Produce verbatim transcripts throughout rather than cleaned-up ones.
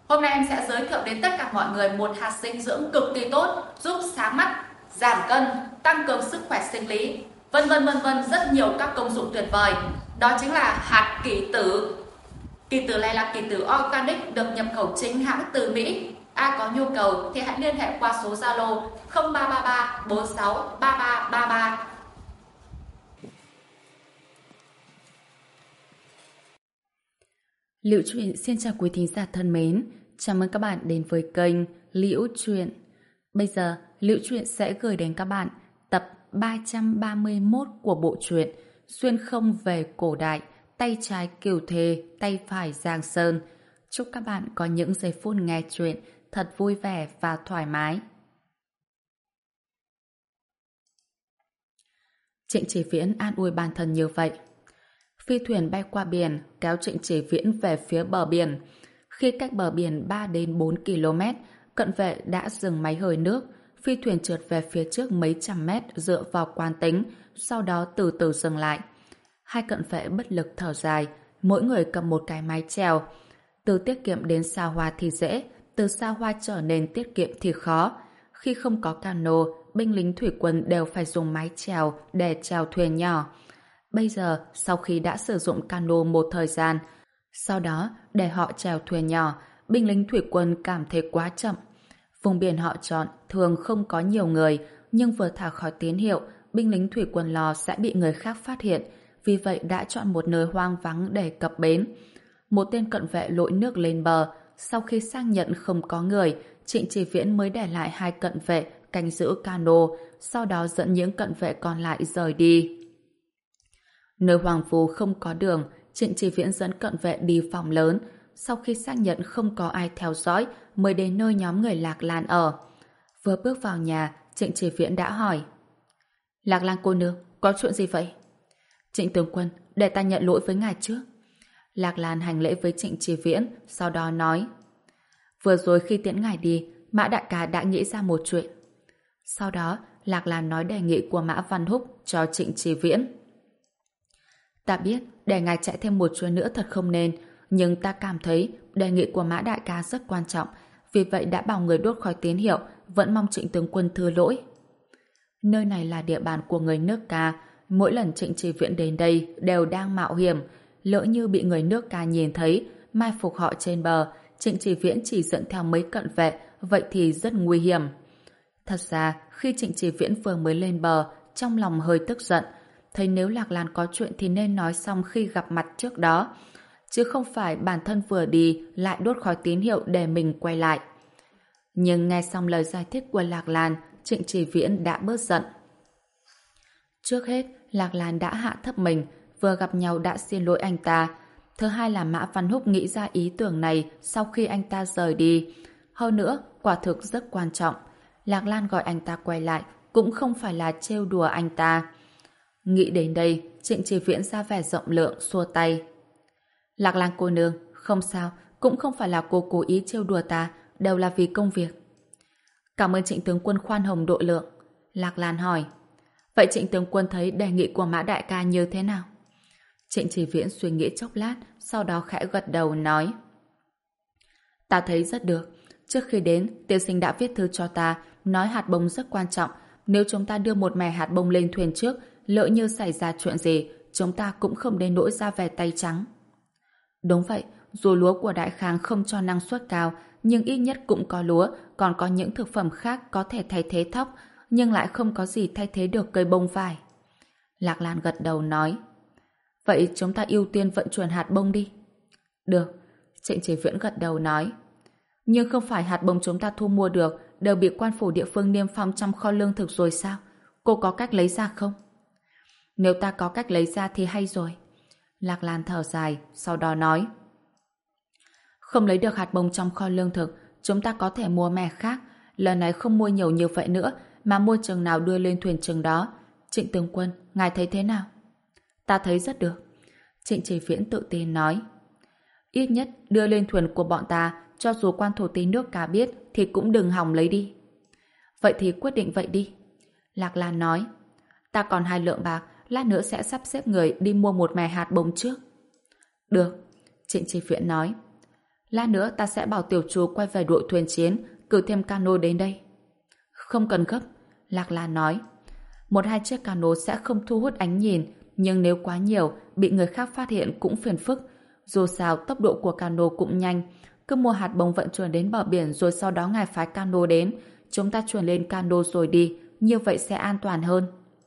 Hôm nay em sẽ giới thiệu đến tất cả mọi người một hạt dinh dưỡng cực kỳ tốt, giúp sáng mắt, giảm cân, tăng cường sức khỏe sinh lý, vân vân vân vân, rất nhiều các công dụng tuyệt vời. Đó chính là hạt kỷ tử. Kỷ tử này là kỷ tử organic được nhập khẩu chính hãng từ Mỹ. Ai có nhu cầu thì hãy liên hệ qua số Zalo không ba ba ba bốn sáu ba ba ba ba. Liễu Chuyện xin chào quý thính giả thân mến, chào mừng các bạn đến với kênh Liễu Chuyện. Bây giờ, Liễu Chuyện sẽ gửi đến các bạn tập ba trăm ba mươi mốt của bộ truyện Xuyên không về cổ đại, tay trái Kiều Thề, tay phải Giang Sơn. Chúc các bạn có những giây phút nghe chuyện thật vui vẻ và thoải mái. Trịnh Chỉ Viễn an ủi bản thân như vậy. Phi thuyền bay qua biển, kéo Trịnh Chỉ Viễn về phía bờ biển. Khi cách bờ biển ba đến bốn ki lô mét, cận vệ đã dừng máy hơi nước. Phi thuyền trượt về phía trước mấy trăm mét dựa vào quán tính, sau đó từ từ dừng lại. Hai cận vệ bất lực thở dài, mỗi người cầm một cái mái chèo. Từ tiết kiệm đến xa hoa thì dễ, từ xa hoa trở nên tiết kiệm thì khó. Khi không có cano, binh lính thủy quân đều phải dùng mái chèo để chèo thuyền nhỏ. Bây giờ, sau khi đã sử dụng cano một thời gian, sau đó để họ chèo thuyền nhỏ, binh lính thủy quân cảm thấy quá chậm. Vùng biển họ chọn thường không có nhiều người, nhưng vừa thả khỏi tín hiệu, binh lính thủy quân lo sẽ bị người khác phát hiện, vì vậy đã chọn một nơi hoang vắng để cập bến. Một tên cận vệ lội nước lên bờ, sau khi xác nhận không có người, Trịnh Chỉ Viễn mới để lại hai cận vệ canh giữ cano, sau đó dẫn những cận vệ còn lại rời đi. Nơi hoang vu không có đường, Trịnh Chỉ Viễn dẫn cận vệ đi phòng lớn. Sau khi xác nhận không có ai theo dõi, mới đến nơi nhóm người Lạc Lan ở. Vừa bước vào nhà, Trịnh Chỉ Viễn đã hỏi: Lạc Lan cô nương, có chuyện gì vậy? Trịnh tướng quân, để ta nhận lỗi với ngài trước. Lạc Lan hành lễ với Trịnh Chỉ Viễn, sau đó nói: Vừa rồi khi tiễn ngài đi, Mã Đại Ca đã nghĩ ra một chuyện. Sau đó, Lạc Lan nói đề nghị của Mã Văn Húc cho Trịnh Chỉ Viễn. Ta biết để ngài chạy thêm một chuyến nữa thật không nên, nhưng ta cảm thấy đề nghị của Mã Đại Ca rất quan trọng, vì vậy đã bảo người đốt khói tín hiệu, vẫn mong Trịnh tướng quân thứ lỗi. Nơi này là địa bàn của người nước Ca, mỗi lần Trịnh Chỉ Viễn đến đây đều đang mạo hiểm, lỡ như bị người nước Ca nhìn thấy, mai phục họ trên bờ, Trịnh Chỉ Viễn chỉ dẫn theo mấy cận vệ, vậy thì rất nguy hiểm. Thật ra, khi Trịnh Chỉ Viễn vừa mới lên bờ, trong lòng hơi tức giận, thấy nếu Lạc Lan có chuyện thì nên nói xong khi gặp mặt trước đó, chứ không phải bản thân vừa đi lại đốt khói tín hiệu để mình quay lại. Nhưng nghe xong lời giải thích của Lạc Lan, Trịnh Chỉ Viễn đã bớt giận. Trước hết, Lạc Lan đã hạ thấp mình, vừa gặp nhau đã xin lỗi anh ta. Thứ hai là Mã Văn Húc nghĩ ra ý tưởng này sau khi anh ta rời đi. Hơn nữa, quả thực rất quan trọng. Lạc Lan gọi anh ta quay lại cũng không phải là trêu đùa anh ta. Nghĩ đến đây, Trịnh Chỉ Viễn ra vẻ rộng lượng, xua tay. Lạc Lan cô nương, không sao, cũng không phải là cô cố ý trêu đùa ta, đều là vì công việc. Cảm ơn Trịnh tướng quân khoan hồng độ lượng. Lạc Lan hỏi. Vậy Trịnh tướng quân thấy đề nghị của Mã Đại Ca như thế nào? Trịnh Chỉ Viễn suy nghĩ chốc lát, sau đó khẽ gật đầu nói: Ta thấy rất được. Trước khi đến, tiên sinh đã viết thư cho ta, nói hạt bông rất quan trọng. Nếu chúng ta đưa một mẻ hạt bông lên thuyền trước, lỡ như xảy ra chuyện gì, chúng ta cũng không đến nỗi ra về tay trắng. Đúng vậy, dù lúa của Đại Khang không cho năng suất cao, nhưng ít nhất cũng có lúa, còn có những thực phẩm khác có thể thay thế thóc, nhưng lại không có gì thay thế được cây bông vải. Lạc Lan gật đầu nói: Vậy chúng ta ưu tiên vận chuyển hạt bông đi. Được, Trịnh Chỉ Viễn gật đầu nói. Nhưng không phải hạt bông chúng ta thu mua được đều bị quan phủ địa phương niêm phong trong kho lương thực rồi sao? Cô có cách lấy ra không? Nếu ta có cách lấy ra thì hay rồi. Lạc Lan thở dài, sau đó nói: Không lấy được hạt bông trong kho lương thực, chúng ta có thể mua mẻ khác. Lần này không mua nhiều như vậy nữa, mà mua chừng nào đưa lên thuyền chừng đó. Trịnh tướng quân, ngài thấy thế nào? Ta thấy rất được. Trịnh Chỉ Viễn tự tin nói: Ít nhất đưa lên thuyền của bọn ta, cho dù quan thổ tí nước Ca biết thì cũng đừng hòng lấy đi. Vậy thì quyết định vậy đi. Lạc Lan nói: Ta còn hai lượng bạc, lát nữa sẽ sắp xếp người đi mua một mẻ hạt bông trước. Được, Trịnh Chỉ Viễn nói. Lát nữa ta sẽ bảo tiểu chú quay về đội thuyền chiến, cử thêm cano đến đây. Không cần gấp, Lạc Lan nói. Một hai chiếc cano sẽ không thu hút ánh nhìn, nhưng nếu quá nhiều, bị người khác phát hiện cũng phiền phức. Dù sao, tốc độ của cano cũng nhanh. Cứ mua hạt bông vận chuyển đến bờ biển rồi sau đó ngài phái cano đến. Chúng ta chuyển lên cano rồi đi, như vậy sẽ an toàn hơn.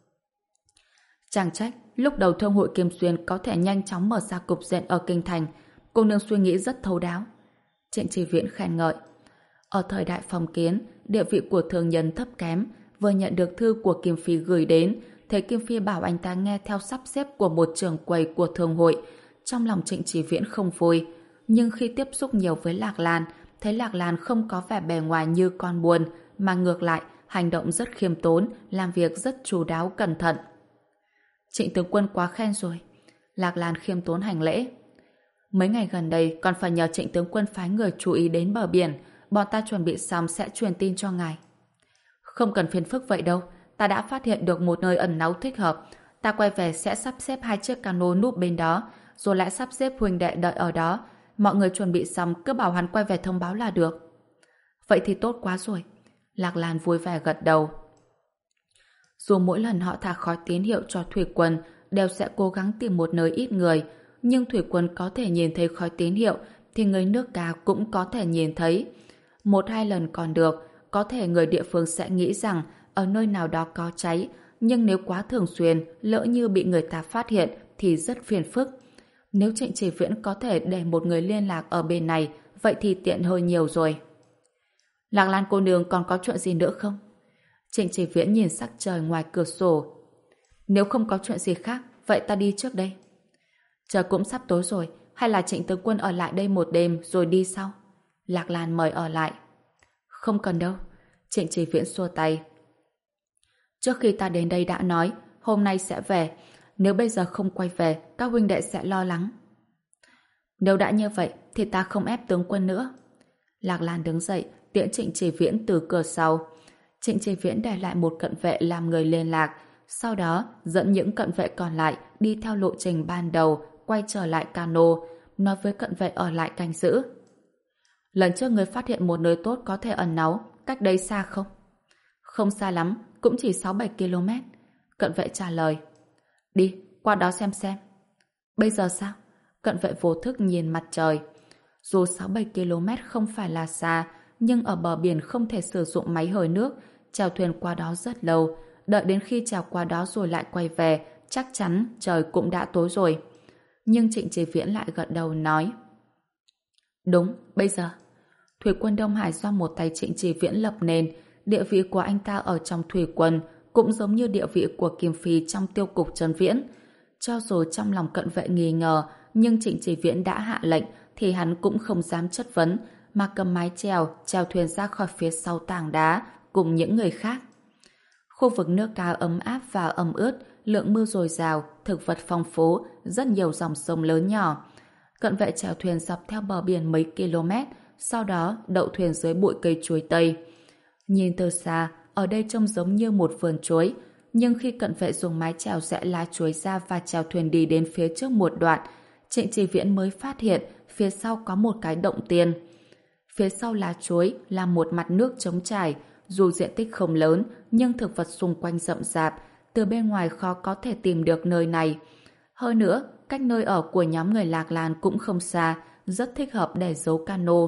Chẳng trách, lúc đầu Thương hội Kim Xuyên có thể nhanh chóng mở ra cục diện ở Kinh Thành. Cô nương suy nghĩ rất thấu đáo. Trịnh Chỉ Viễn khen ngợi. Ở thời đại phong kiến, địa vị của thương nhân thấp kém, vừa nhận được thư của Kim Phi gửi đến, thấy Kim Phi bảo anh ta nghe theo sắp xếp của một trưởng quầy của thương hội. Trong lòng Trịnh Chỉ Viễn không vui, nhưng khi tiếp xúc nhiều với Lạc Lan, thấy Lạc Lan không có vẻ bề ngoài như con buồn, mà ngược lại, hành động rất khiêm tốn, làm việc rất chu đáo cẩn thận. Trịnh tướng quân quá khen rồi. Lạc Lan khiêm tốn hành lễ. Mấy ngày gần đây còn phải nhờ Trịnh tướng quân phái người chú ý đến bờ biển, bọn ta chuẩn bị xong sẽ truyền tin cho ngài. Không cần phiền phức vậy đâu, ta đã phát hiện được một nơi ẩn náu thích hợp. Ta quay về sẽ sắp xếp hai chiếc cano núp bên đó, rồi lại sắp xếp huynh đệ đợi ở đó. Mọi người chuẩn bị xong cứ bảo hắn quay về thông báo là được. Vậy thì tốt quá rồi. Lạc Lan vui vẻ gật đầu. Dù mỗi lần họ thả khói tín hiệu cho thủy quân đều sẽ cố gắng tìm một nơi ít người, nhưng thủy quân có thể nhìn thấy khói tín hiệu thì người nước Ca cũng có thể nhìn thấy. Một hai lần còn được, có thể người địa phương sẽ nghĩ rằng ở nơi nào đó có cháy, nhưng nếu quá thường xuyên, lỡ như bị người ta phát hiện thì rất phiền phức. Nếu Trịnh Chỉ Viễn có thể để một người liên lạc ở bên này, vậy thì tiện hơi nhiều rồi. Lạc Lan cô nương còn có chuyện gì nữa không? Trịnh Chỉ Viễn nhìn sắc trời ngoài cửa sổ. Nếu không có chuyện gì khác, vậy ta đi trước đây. Trời cũng sắp tối rồi, hay là Trịnh tướng quân ở lại đây một đêm rồi đi sau? Lạc Lan mời ở lại. Không cần đâu. Trịnh Chỉ Viễn xua tay. Trước khi ta đến đây đã nói, hôm nay sẽ về. Nếu bây giờ không quay về, các huynh đệ sẽ lo lắng. Nếu đã như vậy, thì ta không ép tướng quân nữa. Lạc Lan đứng dậy, tiễn Trịnh Chỉ Viễn từ cửa sau. Trịnh Chỉ Viễn để lại một cận vệ làm người liên lạc, sau đó dẫn những cận vệ còn lại đi theo lộ trình ban đầu, quay trở lại cano, nói với cận vệ ở lại canh giữ. Lần trước người phát hiện một nơi tốt có thể ẩn náu, cách đây xa không? Không xa lắm, cũng chỉ sáu bảy ki lô mét. Cận vệ trả lời. Đi, qua đó xem xem. Bây giờ sao? Cận vệ vô thức nhìn mặt trời. Dù sáu bảy ki lô mét không phải là xa, nhưng ở bờ biển không thể sử dụng máy hơi nước, chèo thuyền qua đó rất lâu, đợi đến khi chèo qua đó rồi lại quay về, chắc chắn trời cũng đã tối rồi. Nhưng Trịnh Chỉ Viễn lại gật đầu nói. Đúng, bây giờ. Thủy quân Đông Hải do một tay Trịnh Chỉ Viễn lập nên, địa vị của anh ta ở trong thủy quân cũng giống như địa vị của Kim Phi trong tiêu cục Trấn Viễn. Cho dù trong lòng cận vệ nghi ngờ, nhưng Trịnh Chỉ Viễn đã hạ lệnh thì hắn cũng không dám chất vấn, mà cầm mái chèo, chèo thuyền ra khỏi phía sau tảng đá cùng những người khác. Khu vực nước Ca ấm áp và ẩm ướt, lượng mưa dồi dào, thực vật phong phú, rất nhiều dòng sông lớn nhỏ. Cận vệ chèo thuyền dọc theo bờ biển mấy km, sau đó đậu thuyền dưới bụi cây chuối tây. Nhìn từ xa, ở đây trông giống như một vườn chuối, nhưng khi cận vệ dùng mái chèo rẽ lá chuối ra và chèo thuyền đi đến phía trước một đoạn, Trịnh Chỉ Viễn mới phát hiện phía sau có một cái động tiên. Phía sau lá chuối là một mặt nước trống trải, dù diện tích không lớn, nhưng thực vật xung quanh rậm rạp, từ bên ngoài khó có thể tìm được nơi này. Hơn nữa, cách nơi ở của nhóm người Lạc Lan cũng không xa, rất thích hợp để giấu cano.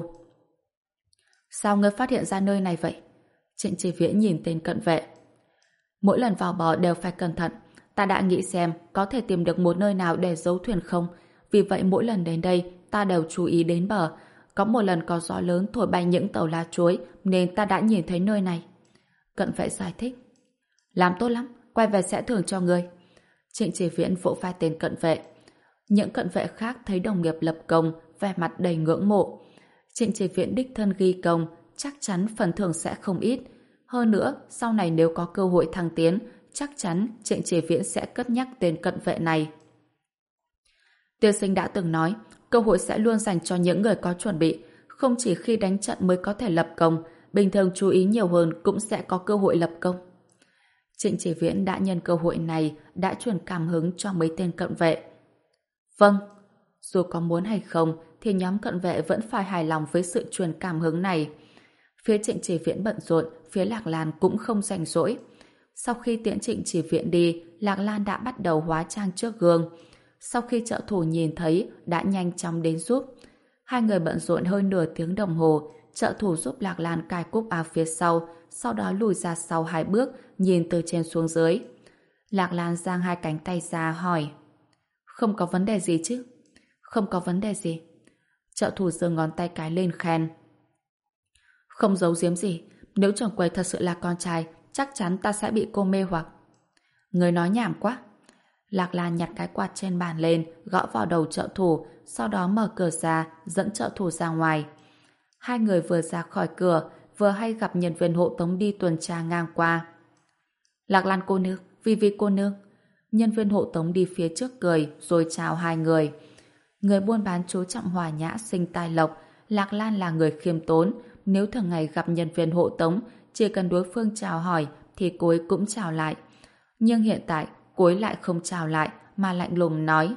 Sao ngươi phát hiện ra nơi này vậy? Trịnh Chỉ Viễn nhìn tên cận vệ. Mỗi lần vào bờ đều phải cẩn thận. Ta đã nghĩ xem có thể tìm được một nơi nào để giấu thuyền không. Vì vậy mỗi lần đến đây, ta đều chú ý đến bờ. Có một lần có gió lớn thổi bay những tàu lá chuối, nên ta đã nhìn thấy nơi này. Cận vệ giải thích. Làm tốt lắm, quay về sẽ thưởng cho ngươi. Trịnh Chỉ Viễn vỗ vai tên cận vệ. Những cận vệ khác thấy đồng nghiệp lập công, vẻ mặt đầy ngưỡng mộ. Trịnh Chỉ Viễn đích thân ghi công, chắc chắn phần thưởng sẽ không ít. Hơn nữa, sau này nếu có cơ hội thăng tiến, chắc chắn Trịnh Chỉ Viễn sẽ cất nhắc tên cận vệ này. Tiên sinh đã từng nói, cơ hội sẽ luôn dành cho những người có chuẩn bị, không chỉ khi đánh trận mới có thể lập công, bình thường chú ý nhiều hơn cũng sẽ có cơ hội lập công. Trịnh Chỉ Viễn đã nhân cơ hội này đã truyền cảm hứng cho mấy tên cận vệ. Vâng, dù có muốn hay không thì nhóm cận vệ vẫn phải hài lòng với sự truyền cảm hứng này. Phía Trịnh Chỉ Viễn bận rộn, phía Lạc Lan cũng không rảnh rỗi. Sau khi tiễn Trịnh Chỉ Viễn đi, Lạc Lan đã bắt đầu hóa trang trước gương. Sau khi trợ thủ nhìn thấy, đã nhanh chóng đến giúp. Hai người bận rộn hơn nửa tiếng đồng hồ, trợ thủ giúp Lạc Lan cài cúc áo phía sau, sau đó lùi ra sau hai bước, nhìn từ trên xuống dưới. Lạc Lan giang hai cánh tay ra hỏi: Không có vấn đề gì chứ? Không có vấn đề gì. Trợ thủ giơ ngón tay cái lên khen: Không giấu giếm gì, nếu trưởng quầy thật sự là con trai, chắc chắn ta sẽ bị cô mê hoặc. Người nói nhảm quá. Lạc Lan nhặt cái quạt trên bàn lên, gõ vào đầu trợ thủ, sau đó mở cửa ra, dẫn trợ thủ ra ngoài. Hai người vừa ra khỏi cửa, vừa hay gặp nhân viên hộ tống đi tuần tra ngang qua. Lạc Lan cô nương, Vi Vi cô nương. Nhân viên hộ tống đi phía trước cười, rồi chào hai người. Người buôn bán chú trọng hòa nhã sinh tài lộc, Lạc Lan là người khiêm tốn, nếu thường ngày gặp nhân viên hộ tống, chỉ cần đối phương chào hỏi thì cô ấy cũng chào lại. Nhưng hiện tại, cô ấy lại không chào lại, mà lạnh lùng nói: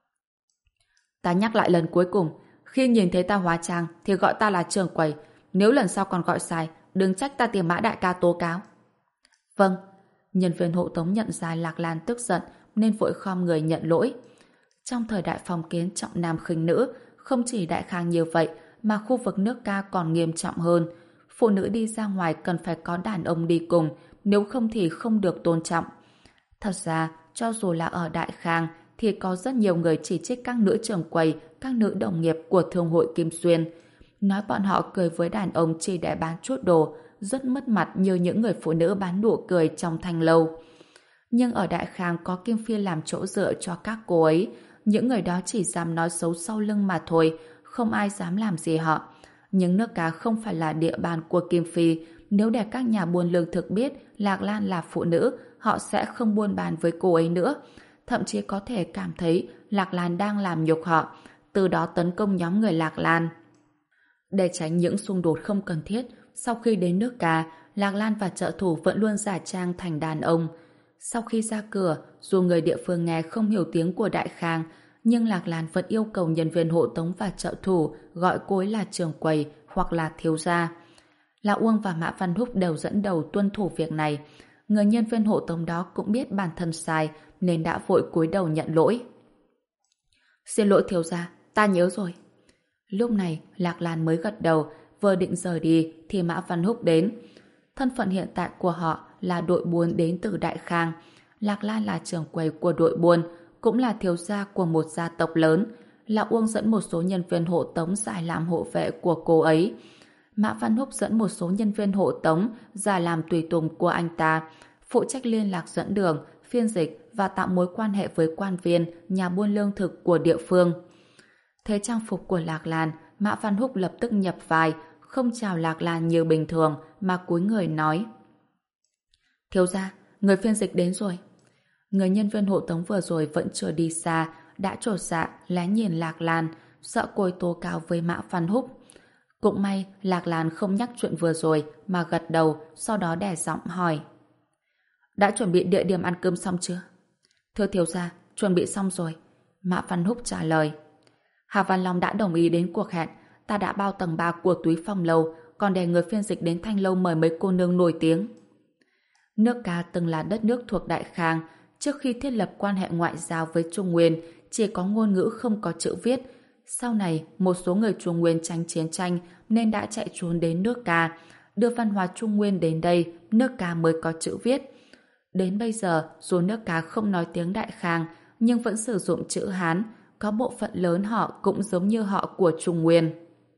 Ta nhắc lại lần cuối cùng, khi nhìn thấy ta hóa trang thì gọi ta là trưởng quầy, nếu lần sau còn gọi sai, đừng trách ta tìm Mã đại ca tố cáo. Vâng. Nhân viên hộ tống nhận ra Lạc Lan tức giận nên vội khom người nhận lỗi. Trong thời đại phong kiến trọng nam khinh nữ, không chỉ Đại Khang như vậy mà khu vực nước Ca còn nghiêm trọng hơn. Phụ nữ đi ra ngoài cần phải có đàn ông đi cùng, nếu không thì không được tôn trọng. Thật ra, cho dù là ở Đại Khang thì có rất nhiều người chỉ trích các nữ trưởng quầy, các nữ đồng nghiệp của thương hội Kim Xuyên. Nói bọn họ cười với đàn ông chỉ để bán chút đồ, rất mất mặt như những người phụ nữ bán nụ cười trong thanh lâu. Nhưng ở Đại Khang có Kim Phi làm chỗ dựa cho các cô ấy, những người đó chỉ dám nói xấu sau lưng mà thôi, không ai dám làm gì họ. Nhưng nước Cá không phải là địa bàn của Kim Phi, nếu để các nhà buôn lương thực biết Lạc Lan là phụ nữ, họ sẽ không buôn bán với cô ấy nữa. Thậm chí có thể cảm thấy Lạc Lan đang làm nhục họ, từ đó tấn công nhóm người Lạc Lan. Để tránh những xung đột không cần thiết, sau khi đến nước Ca, Lạc Lan và trợ thủ vẫn luôn giả trang thành đàn ông. Sau khi ra cửa, dù người địa phương nghe không hiểu tiếng của Đại Khang, nhưng Lạc Lan vẫn yêu cầu nhân viên hộ tống và trợ thủ gọi cô ấy là trưởng quầy hoặc là thiếu gia. Lão Uông và Mã Văn Húc đều dẫn đầu tuân thủ việc này. Người nhân viên hộ tống đó cũng biết bản thân sai nên đã vội cúi đầu nhận lỗi. Xin lỗi thiếu gia, ta nhớ rồi. Lúc này Lạc Lan mới gật đầu, vừa định rời đi thì Mã Văn Húc đến. Thân phận hiện tại của họ là đội buôn đến từ Đại Khang. Lạc Lan là trưởng quầy của đội buôn, cũng là thiếu gia của một gia tộc lớn. Lão Uông dẫn một số nhân viên hộ tống giải làm hộ vệ của cô ấy. Mã Văn Húc dẫn một số nhân viên hộ tống giải làm tùy tùng của anh ta, phụ trách liên lạc dẫn đường, phiên dịch và tạo mối quan hệ với quan viên, nhà buôn lương thực của địa phương. Thấy trang phục của Lạc Lan, Mã Văn Húc lập tức nhập vai, không chào Lạc Lan như bình thường mà cúi người nói: Thiếu gia, người phiên dịch đến rồi. Người nhân viên hộ tống vừa rồi vẫn chưa đi xa, đã chột dạ lé nhìn Lạc Lan, sợ cô ấy tố cáo với Mã Văn Húc. Cũng may Lạc Lan không nhắc chuyện vừa rồi mà gật đầu, sau đó đè giọng hỏi: Đã chuẩn bị địa điểm ăn cơm xong chưa? Thưa thiếu gia, chuẩn bị xong rồi. Mã Văn Húc trả lời. Hà Văn Long đã đồng ý đến cuộc hẹn, ta đã bao tầng ba của túy phong lâu, còn để người phiên dịch đến Thanh lâu mời mấy cô nương nổi tiếng. Nước Ca từng là đất nước thuộc Đại Khang, trước khi thiết lập quan hệ ngoại giao với Trung Nguyên, chỉ có ngôn ngữ không có chữ viết. Sau này, một số người Trung Nguyên tránh chiến tranh nên đã chạy trốn đến nước Ca, đưa văn hóa Trung Nguyên đến đây, nước Ca mới có chữ viết. Đến bây giờ, dù nước Ca không nói tiếng Đại Khang, nhưng vẫn sử dụng chữ Hán, có bộ phận lớn họ cũng giống như họ của Trung Nguyên.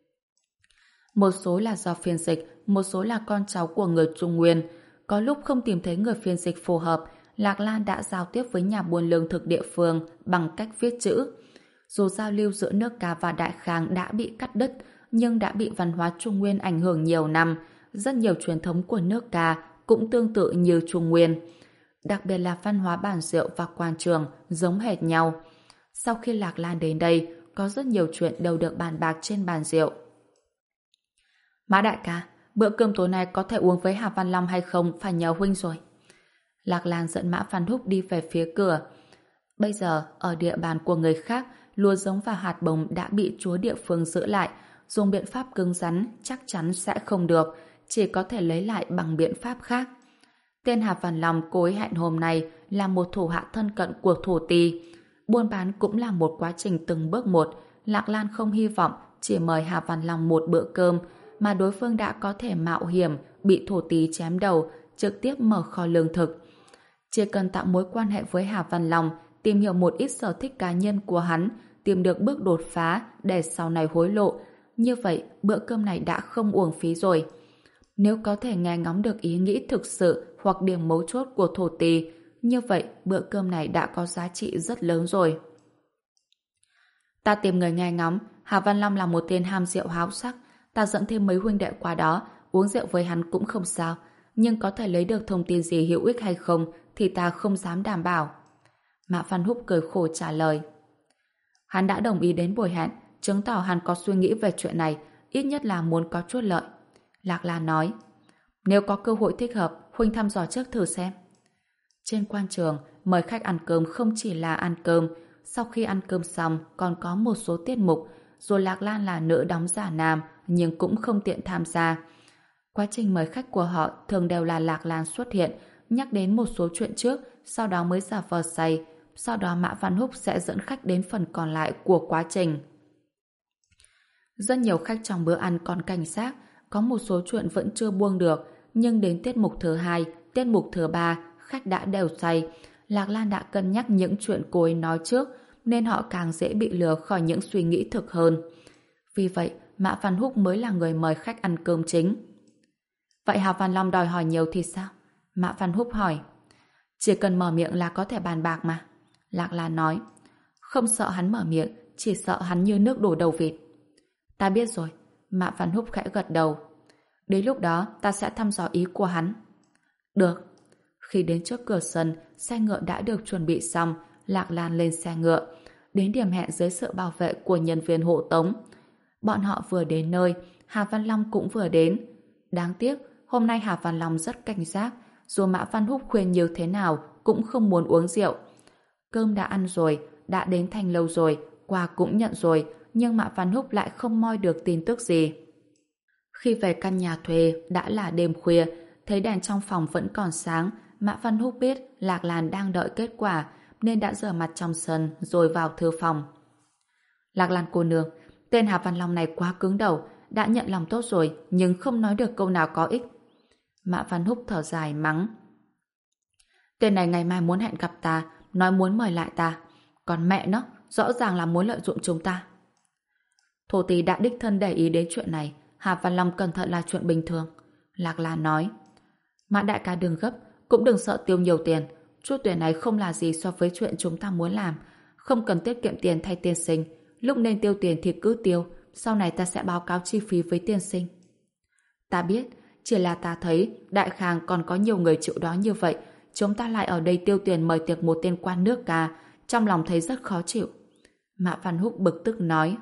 Một số là do phiên dịch, một số là con cháu của người Trung Nguyên. Có lúc không tìm thấy người phiên dịch phù hợp, Lạc Lan đã giao tiếp với nhà buôn lương thực địa phương bằng cách viết chữ. Dù giao lưu giữa nước Ca và Đại Khang đã bị cắt đứt, nhưng đã bị văn hóa Trung Nguyên ảnh hưởng nhiều năm. Rất nhiều truyền thống của nước Ca cũng tương tự như Trung Nguyên. Đặc biệt là văn hóa bàn rượu và quan trường giống hệt nhau. Sau khi Lạc Lan đến đây, có rất nhiều chuyện đều được bàn bạc trên bàn rượu. Mã đại ca, bữa cơm tối nay có thể uống với Hà Văn Long hay không phải nhờ huynh rồi. Lạc Lan dẫn Mã Văn Húc đi về phía cửa. Bây giờ, ở địa bàn của người khác, lúa giống và hạt bồng đã bị chúa địa phương giữ lại, dùng biện pháp cứng rắn chắc chắn sẽ không được, chỉ có thể lấy lại bằng biện pháp khác. Tên Hà Văn Long cố ý hẹn hôm nay là một thủ hạ thân cận của Thổ Tỳ. Buôn bán cũng là một quá trình từng bước một. Lạc Lan không hy vọng chỉ mời Hà Văn Long một bữa cơm, mà đối phương đã có thể mạo hiểm bị Thổ Tỳ chém đầu, trực tiếp mở kho lương thực. Chỉ cần tạo mối quan hệ với Hà Văn Long, tìm hiểu một ít sở thích cá nhân của hắn, tìm được bước đột phá để sau này hối lộ, như vậy bữa cơm này đã không uổng phí rồi. Nếu có thể nghe ngóng được ý nghĩ thực sự hoặc điểm mấu chốt của Thổ Tỳ, như vậy bữa cơm này đã có giá trị rất lớn rồi. Ta tìm người nghe ngóng, Hà Văn Long là một tên ham rượu háo sắc, ta dẫn thêm mấy huynh đệ qua đó, uống rượu với hắn cũng không sao, nhưng có thể lấy được thông tin gì hữu ích hay không thì ta không dám đảm bảo. Mã Văn Húc cười khổ trả lời. Hắn đã đồng ý đến buổi hẹn, chứng tỏ hắn có suy nghĩ về chuyện này, ít nhất là muốn có chút lợi. Lạc Lan nói, nếu có cơ hội thích hợp, huynh thăm dò trước thử xem. Trên quan trường, mời khách ăn cơm không chỉ là ăn cơm, sau khi ăn cơm xong còn có một số tiết mục, rồi Lạc Lan là nữ đóng giả nam nhưng cũng không tiện tham gia. Quá trình mời khách của họ thường đều là Lạc Lan xuất hiện, nhắc đến một số chuyện trước, sau đó mới giả vờ say, sau đó Mã Văn Húc sẽ dẫn khách đến phần còn lại của quá trình. Rất nhiều khách trong bữa ăn còn cảnh giác, có một số chuyện vẫn chưa buông được, nhưng đến tiết mục thứ hai, tiết mục thứ ba, khách đã đều say. Lạc Lan đã cân nhắc những chuyện cô ấy nói trước, nên họ càng dễ bị lừa khỏi những suy nghĩ thực hơn. Vì vậy, Mã Văn Húc mới là người mời khách ăn cơm chính. Vậy Hà Văn Long đòi hỏi nhiều thì sao? Mã Văn Húc hỏi. Chỉ cần mở miệng là có thể bàn bạc mà. Lạc Lan nói. Không sợ hắn mở miệng, chỉ sợ hắn như nước đổ đầu vịt. Ta biết rồi. Mã Văn Húc khẽ gật đầu. Đến lúc đó ta sẽ thăm dò ý của hắn. Được. Khi đến trước cửa sân, xe ngựa đã được chuẩn bị xong, Lạc Lan lên xe ngựa, đến điểm hẹn dưới sự bảo vệ của nhân viên hộ tống. Bọn họ vừa đến nơi, Hà Văn Long cũng vừa đến. Đáng tiếc, hôm nay Hà Văn Long rất cảnh giác, dù Mã Văn Húc khuyên như thế nào cũng không muốn uống rượu. Cơm đã ăn rồi, đã đến Thanh Lâu rồi, quà cũng nhận rồi, nhưng Mã Văn Húc lại không moi được tin tức gì. Khi về căn nhà thuê, đã là đêm khuya, thấy đèn trong phòng vẫn còn sáng, Mã Văn Húc biết Lạc Lan đang đợi kết quả, nên đã rửa mặt trong sân rồi vào thư phòng. Lạc Lan cô nương, tên Hà Văn Long này quá cứng đầu, đã nhận lòng tốt rồi nhưng không nói được câu nào có ích. Mã Văn Húc thở dài mắng. Tên này ngày mai muốn hẹn gặp ta, nói muốn mời lại ta, còn mẹ nó rõ ràng là muốn lợi dụng chúng ta. Thổ Tỳ đã đích thân để ý đến chuyện này, Hà Văn Long cẩn thận là chuyện bình thường. Lạc Lan nói. Mã đại ca đừng gấp, cũng đừng sợ tiêu nhiều tiền, chút tiền này không là gì so với chuyện chúng ta muốn làm, không cần tiết kiệm tiền thay tiên sinh, lúc nên tiêu tiền thì cứ tiêu, sau này ta sẽ báo cáo chi phí với tiên sinh. Ta biết, chỉ là ta thấy Đại Khang còn có nhiều người chịu đó như vậy, chúng ta lại ở đây tiêu tiền mời tiệc một tên quan nước ca, trong lòng thấy rất khó chịu. Mã Văn Húc bực tức nói.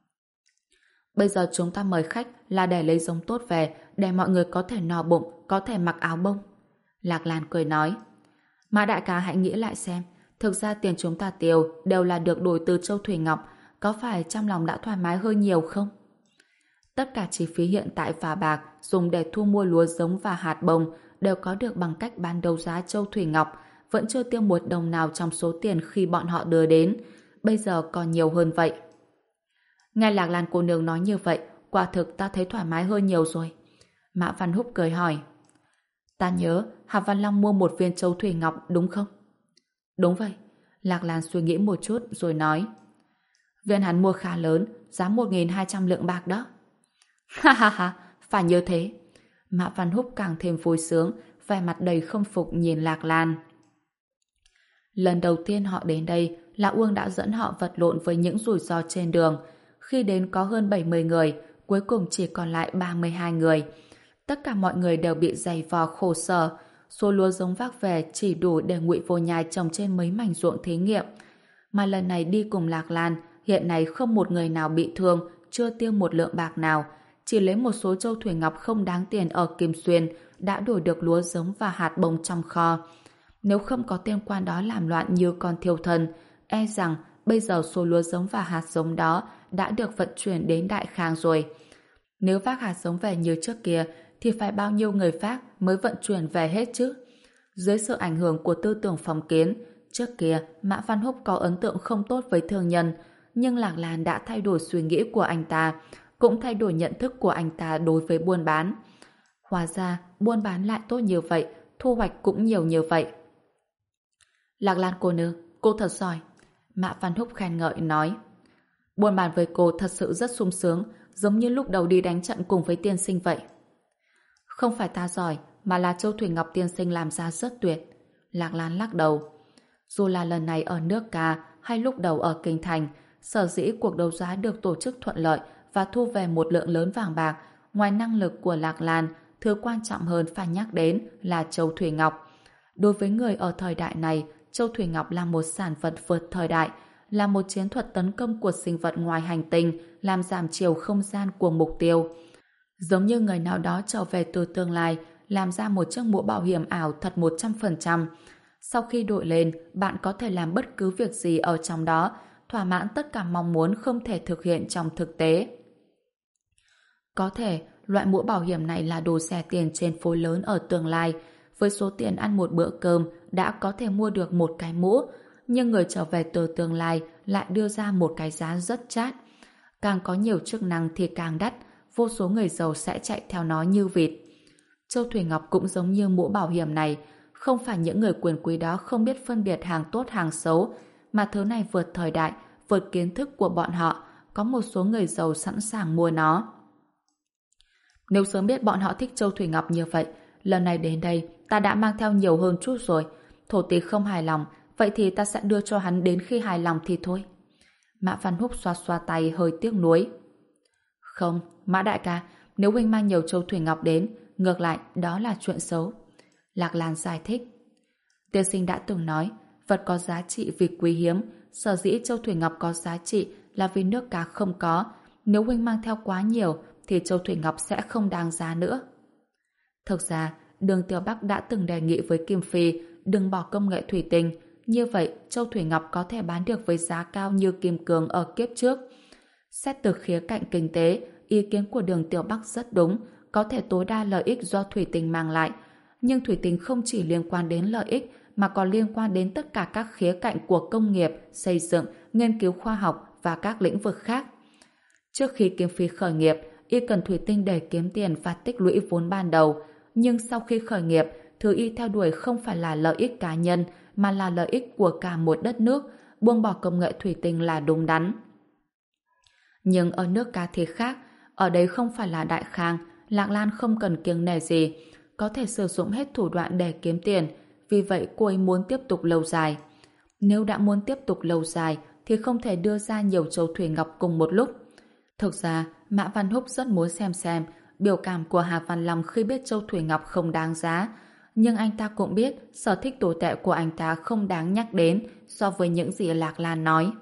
Bây giờ chúng ta mời khách là để lấy giống tốt về, để mọi người có thể no bụng, có thể mặc áo bông. Lạc Lan cười nói. Mã đại ca hãy nghĩ lại xem, thực ra tiền chúng ta tiêu đều là được đổi từ Châu Thủy Ngọc, có phải trong lòng đã thoải mái hơn nhiều không? Tất cả chi phí hiện tại và bạc dùng để thu mua lúa giống và hạt bông đều có được bằng cách bán đấu giá Châu Thủy Ngọc, vẫn chưa tiêu một đồng nào trong số tiền khi bọn họ đưa đến, bây giờ còn nhiều hơn vậy. Nghe Lạc Lan cô nương nói như vậy, quả thực ta thấy thoải mái hơn nhiều rồi. Mã Văn Húc cười hỏi. Ta nhớ Hà Văn Long mua một viên Châu Thủy Ngọc đúng không? Đúng vậy. Lạc Lan suy nghĩ một chút rồi nói. Viên hắn mua khá lớn, giá một nghìn hai trăm lượng bạc đó. Ha ha ha, phải như thế. Mã Văn Húc càng thêm vui sướng, vẻ mặt đầy khâm phục nhìn Lạc Lan. Lần đầu tiên họ đến đây, Lão Uông đã dẫn họ vật lộn với những rủi ro trên đường. Khi đến có hơn bảy mươi người, cuối cùng chỉ còn lại ba mươi hai người. Tất cả mọi người đều bị dày vò khổ sở. Số lúa giống vác về chỉ đủ để Ngụy Vô Nhai trồng trên mấy mảnh ruộng thí nghiệm. Mà lần này đi cùng Lạc Lan, hiện nay không một người nào bị thương, chưa tiêu một lượng bạc nào. Chỉ lấy một số châu thủy ngọc không đáng tiền ở Kim Xuyên đã đổi được lúa giống và hạt bông trong kho. Nếu không có tên quan đó làm loạn như con thiêu thần, e rằng bây giờ số lúa giống và hạt giống đó đã được vận chuyển đến Đại Khang rồi. Nếu vác hạt giống về như trước kia thì phải bao nhiêu người vác mới vận chuyển về hết chứ? Dưới sự ảnh hưởng của tư tưởng phong kiến, trước kia Mã Văn Húc có ấn tượng không tốt với thương nhân, nhưng Lạc Lan đã thay đổi suy nghĩ của anh ta, cũng thay đổi nhận thức của anh ta đối với buôn bán. Hóa ra, buôn bán lại tốt như vậy, thu hoạch cũng nhiều như vậy. Lạc Lan cô nương, cô thật giỏi. Mã Văn Húc khen ngợi nói. Buôn bán với cô thật sự rất sung sướng, giống như lúc đầu đi đánh trận cùng với tiên sinh vậy. Không phải ta giỏi, mà là Châu Thủy Ngọc tiên sinh làm ra rất tuyệt. Lạc Lan lắc đầu. Dù là lần này ở nước Ca hay lúc đầu ở Kinh Thành, sở dĩ cuộc đấu giá được tổ chức thuận lợi và thu về một lượng lớn vàng bạc, ngoài năng lực của Lạc Lan, thứ quan trọng hơn phải nhắc đến là Châu Thủy Ngọc. Đối với người ở thời đại này, Châu Thủy Ngọc là một sản vật vượt thời đại, là một chiến thuật tấn công của sinh vật ngoài hành tinh, làm giảm chiều không gian của mục tiêu. Giống như người nào đó trở về từ tương lai, làm ra một chiếc mũ bảo hiểm ảo thật một trăm phần trăm. Sau khi đội lên, bạn có thể làm bất cứ việc gì ở trong đó, thỏa mãn tất cả mong muốn không thể thực hiện trong thực tế. Có thể, loại mũ bảo hiểm này là đồ rẻ tiền trên phố lớn ở tương lai, với số tiền ăn một bữa cơm đã có thể mua được một cái mũ, nhưng người trở về từ tương lai lại đưa ra một cái giá rất chát. Càng có nhiều chức năng thì càng đắt, vô số người giàu sẽ chạy theo nó như vịt. Châu Thủy Ngọc cũng giống như mũ bảo hiểm này, không phải những người quyền quý đó không biết phân biệt hàng tốt hàng xấu, mà thứ này vượt thời đại, vượt kiến thức của bọn họ, có một số người giàu sẵn sàng mua nó. Nếu sớm biết bọn họ thích Châu Thủy Ngọc như vậy, lần này đến đây ta đã mang theo nhiều hơn chút rồi. Thổ tí không hài lòng, vậy thì ta sẽ đưa cho hắn đến khi hài lòng thì thôi. Mã Văn Húc xoa xoa tay hơi tiếc nuối. Không, Mã đại ca, nếu huynh mang nhiều Châu Thủy Ngọc đến, ngược lại đó là chuyện xấu. Lạc Lan giải thích. Tiên sinh đã từng nói, vật có giá trị vì quý hiếm, sở dĩ Châu Thủy Ngọc có giá trị là vì nước Cá không có. Nếu huynh mang theo quá nhiều thì Châu Thủy Ngọc sẽ không đáng giá nữa. Thực ra, Đường Tiểu Bắc đã từng đề nghị với Kim Phi đừng bỏ công nghệ thủy tinh, như vậy Châu Thủy Ngọc có thể bán được với giá cao như kim cương ở kiếp trước. Xét từ khía cạnh kinh tế, ý kiến của Đường Tiểu Bắc rất đúng, có thể tối đa lợi ích do thủy tinh mang lại. Nhưng thủy tinh không chỉ liên quan đến lợi ích mà còn liên quan đến tất cả các khía cạnh của công nghiệp, xây dựng, nghiên cứu khoa học và các lĩnh vực khác. Trước khi Kim Phi khởi nghiệp, y cần thủy tinh để kiếm tiền và tích lũy vốn ban đầu. Nhưng sau khi khởi nghiệp, thứ y theo đuổi không phải là lợi ích cá nhân mà là lợi ích của cả một đất nước, buông bỏ công nghệ thủy tinh là đúng đắn. Nhưng ở nước Cá thì khác, ở đây không phải là Đại Khang, Lạc Lan không cần kiêng nể gì, có thể sử dụng hết thủ đoạn để kiếm tiền, vì vậy cô ấy muốn tiếp tục lâu dài. Nếu đã muốn tiếp tục lâu dài thì không thể đưa ra nhiều Châu Thủy Ngọc cùng một lúc. Thực ra, Mã Văn Húc rất muốn xem xem biểu cảm của Hà Văn Long khi biết Châu Thủy Ngọc không đáng giá, nhưng anh ta cũng biết sở thích tồi tệ của anh ta không đáng nhắc đến so với những gì Lạc Lan nói.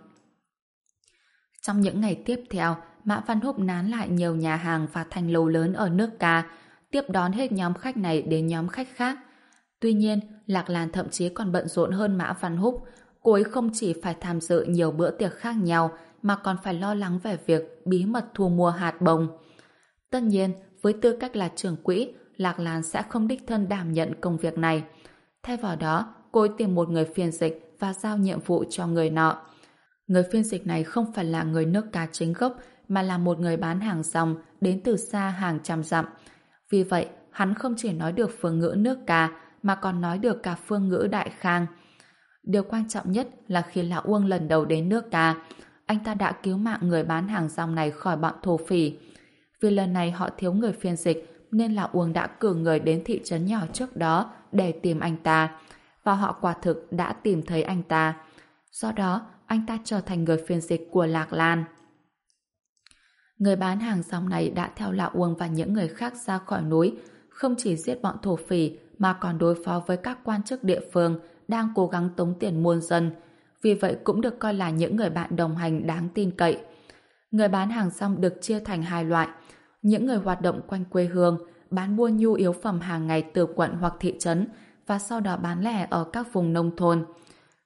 Trong những ngày tiếp theo, Mã Văn Húc nán lại nhiều nhà hàng và thành lầu lớn ở nước Ca, tiếp đón hết nhóm khách này đến nhóm khách khác. Tuy nhiên, Lạc Lan thậm chí còn bận rộn hơn Mã Văn Húc. Cô ấy không chỉ phải tham dự nhiều bữa tiệc khác nhau mà còn phải lo lắng về việc bí mật thu mua hạt bông. Tất nhiên, với tư cách là trưởng quỹ, Lạc Lan sẽ không đích thân đảm nhận công việc này. Thay vào đó, cô ấy tìm một người phiên dịch và giao nhiệm vụ cho người nọ. Người phiên dịch này không phải là người nước Cá chính gốc mà là một người bán hàng rong đến từ xa hàng trăm dặm. Vì vậy, hắn không chỉ nói được phương ngữ nước Cá mà còn nói được cả phương ngữ Đại Khang. Điều quan trọng nhất là khi Lão Uông lần đầu đến nước Cá, anh ta đã cứu mạng người bán hàng rong này khỏi bọn thổ phỉ. Vì lần này họ thiếu người phiên dịch nên Lão Uông đã cử người đến thị trấn nhỏ trước đó để tìm anh ta. Và họ quả thực đã tìm thấy anh ta. Do đó, anh ta trở thành người phiên dịch của Lạc Lan. Người bán hàng rong này đã theo Lão Uông và những người khác ra khỏi núi, không chỉ giết bọn thổ phỉ mà còn đối phó với các quan chức địa phương đang cố gắng tống tiền muôn dân. Vì vậy cũng được coi là những người bạn đồng hành đáng tin cậy. Người bán hàng rong được chia thành hai loại. Những người hoạt động quanh quê hương, bán buôn nhu yếu phẩm hàng ngày từ quận hoặc thị trấn và sau đó bán lẻ ở các vùng nông thôn.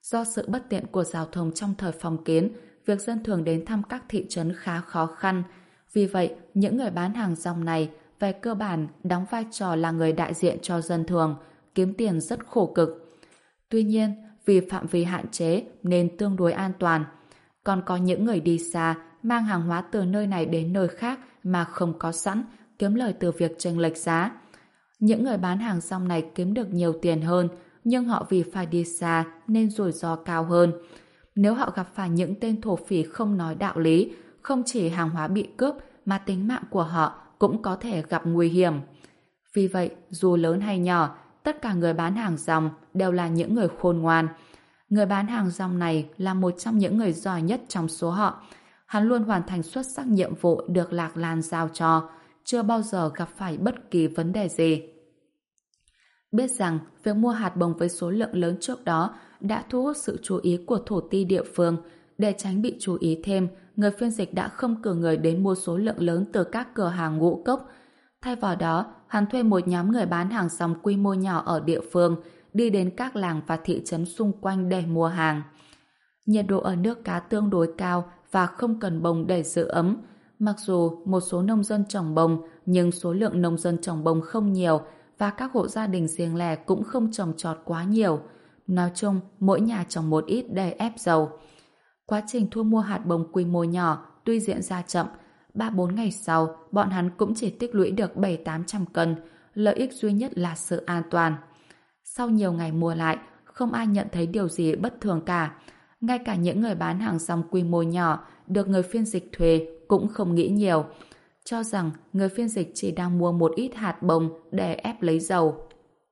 Do sự bất tiện của giao thông trong thời phong kiến, việc dân thường đến thăm các thị trấn khá khó khăn. Vì vậy, những người bán hàng rong này về cơ bản đóng vai trò là người đại diện cho dân thường, kiếm tiền rất khổ cực. Tuy nhiên, vì phạm vi hạn chế nên tương đối an toàn. Còn có những người đi xa, mang hàng hóa từ nơi này đến nơi khác mà không có sẵn, kiếm lời từ việc chênh lệch giá. Những người bán hàng rong này kiếm được nhiều tiền hơn, nhưng họ vì phải đi xa nên rủi ro cao hơn. Nếu họ gặp phải những tên thổ phỉ không nói đạo lý, không chỉ hàng hóa bị cướp mà tính mạng của họ cũng có thể gặp nguy hiểm. Vì vậy, dù lớn hay nhỏ, tất cả người bán hàng rong đều là những người khôn ngoan. Người bán hàng rong này là một trong những người giỏi nhất trong số họ. Hắn luôn hoàn thành xuất sắc nhiệm vụ được Lạc Lan giao cho, chưa bao giờ gặp phải bất kỳ vấn đề gì. Biết rằng việc mua hạt bồng với số lượng lớn trước đó đã thu hút sự chú ý của thổ ti địa phương. Để tránh bị chú ý thêm, người phiên dịch đã không cử người đến mua số lượng lớn từ các cửa hàng ngũ cốc. Thay vào đó, hắn thuê một nhóm người bán hàng rong quy mô nhỏ ở địa phương, đi đến các làng và thị trấn xung quanh để mua hàng. Nhiệt độ ở nước cá tương đối cao và không cần bồng để giữ ấm. Mặc dù một số nông dân trồng bồng, nhưng số lượng nông dân trồng bồng không nhiều và các hộ gia đình riêng lẻ cũng không trồng trọt quá nhiều. Nói chung, mỗi nhà trồng một ít để ép dầu. Quá trình thu mua hạt bồng quy mô nhỏ tuy diễn ra chậm, ba bốn ngày sau, bọn hắn cũng chỉ tích lũy được bảy tám trăm cân, lợi ích duy nhất là sự an toàn. Sau nhiều ngày mua lại, không ai nhận thấy điều gì bất thường cả. Ngay cả những người bán hàng rong quy mô nhỏ được người phiên dịch thuê cũng không nghĩ nhiều, cho rằng người phiên dịch chỉ đang mua một ít hạt bồng để ép lấy dầu.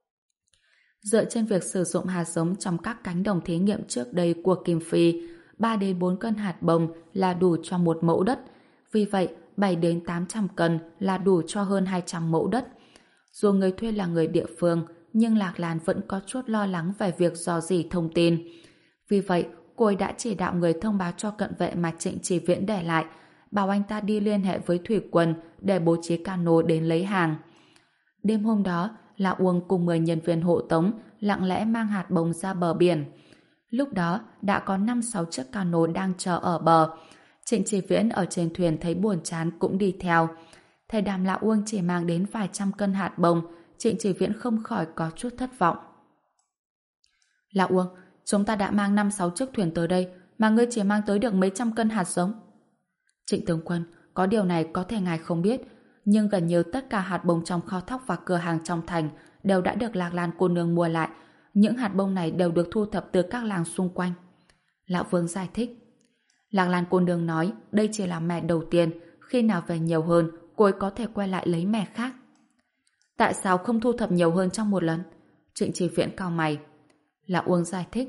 Dựa trên việc sử dụng hạt giống trong các cánh đồng thí nghiệm trước đây của Kim Phi, ba đến bốn cân hạt bồng là đủ cho một mẫu đất. Vì vậy, bảy đến tám trăm cân là đủ cho hơn hai trăm mẫu đất. Dù người thuê là người địa phương, nhưng Lạc Lan vẫn có chút lo lắng về việc rò rỉ thông tin. Vì vậy, cô ấy đã chỉ đạo người thông báo cho cận vệ mà Trịnh Chỉ Viễn để lại, bảo anh ta đi liên hệ với thủy quân để bố trí cano đến lấy hàng. Đêm hôm đó, Lão Uông cùng mười nhân viên hộ tống lặng lẽ mang hạt bồng ra bờ biển. Lúc đó, đã có năm sáu chiếc cano đang chờ ở bờ. Trịnh Chỉ Viễn ở trên thuyền thấy buồn chán cũng đi theo. Thầy Đàm Lão Uông chỉ mang đến vài trăm cân hạt bồng, Trịnh Chỉ Viễn không khỏi có chút thất vọng. Lão Uông, chúng ta đã mang năm sáu chiếc thuyền tới đây, mà ngươi chỉ mang tới được mấy trăm cân hạt giống. Trịnh tướng quân, có điều này có thể ngài không biết, nhưng gần như tất cả hạt bông trong kho thóc và cửa hàng trong thành đều đã được Lạc Lan cô nương mua lại. Những hạt bông này đều được thu thập từ các làng xung quanh. Lão Vương giải thích. Lạc Lan cô nương nói đây chỉ là mẻ đầu tiên, khi nào về nhiều hơn, cô ấy có thể quay lại lấy mẻ khác. Tại sao không thu thập nhiều hơn trong một lần? Trịnh Chỉ Viễn cau mày. Lão Uông giải thích.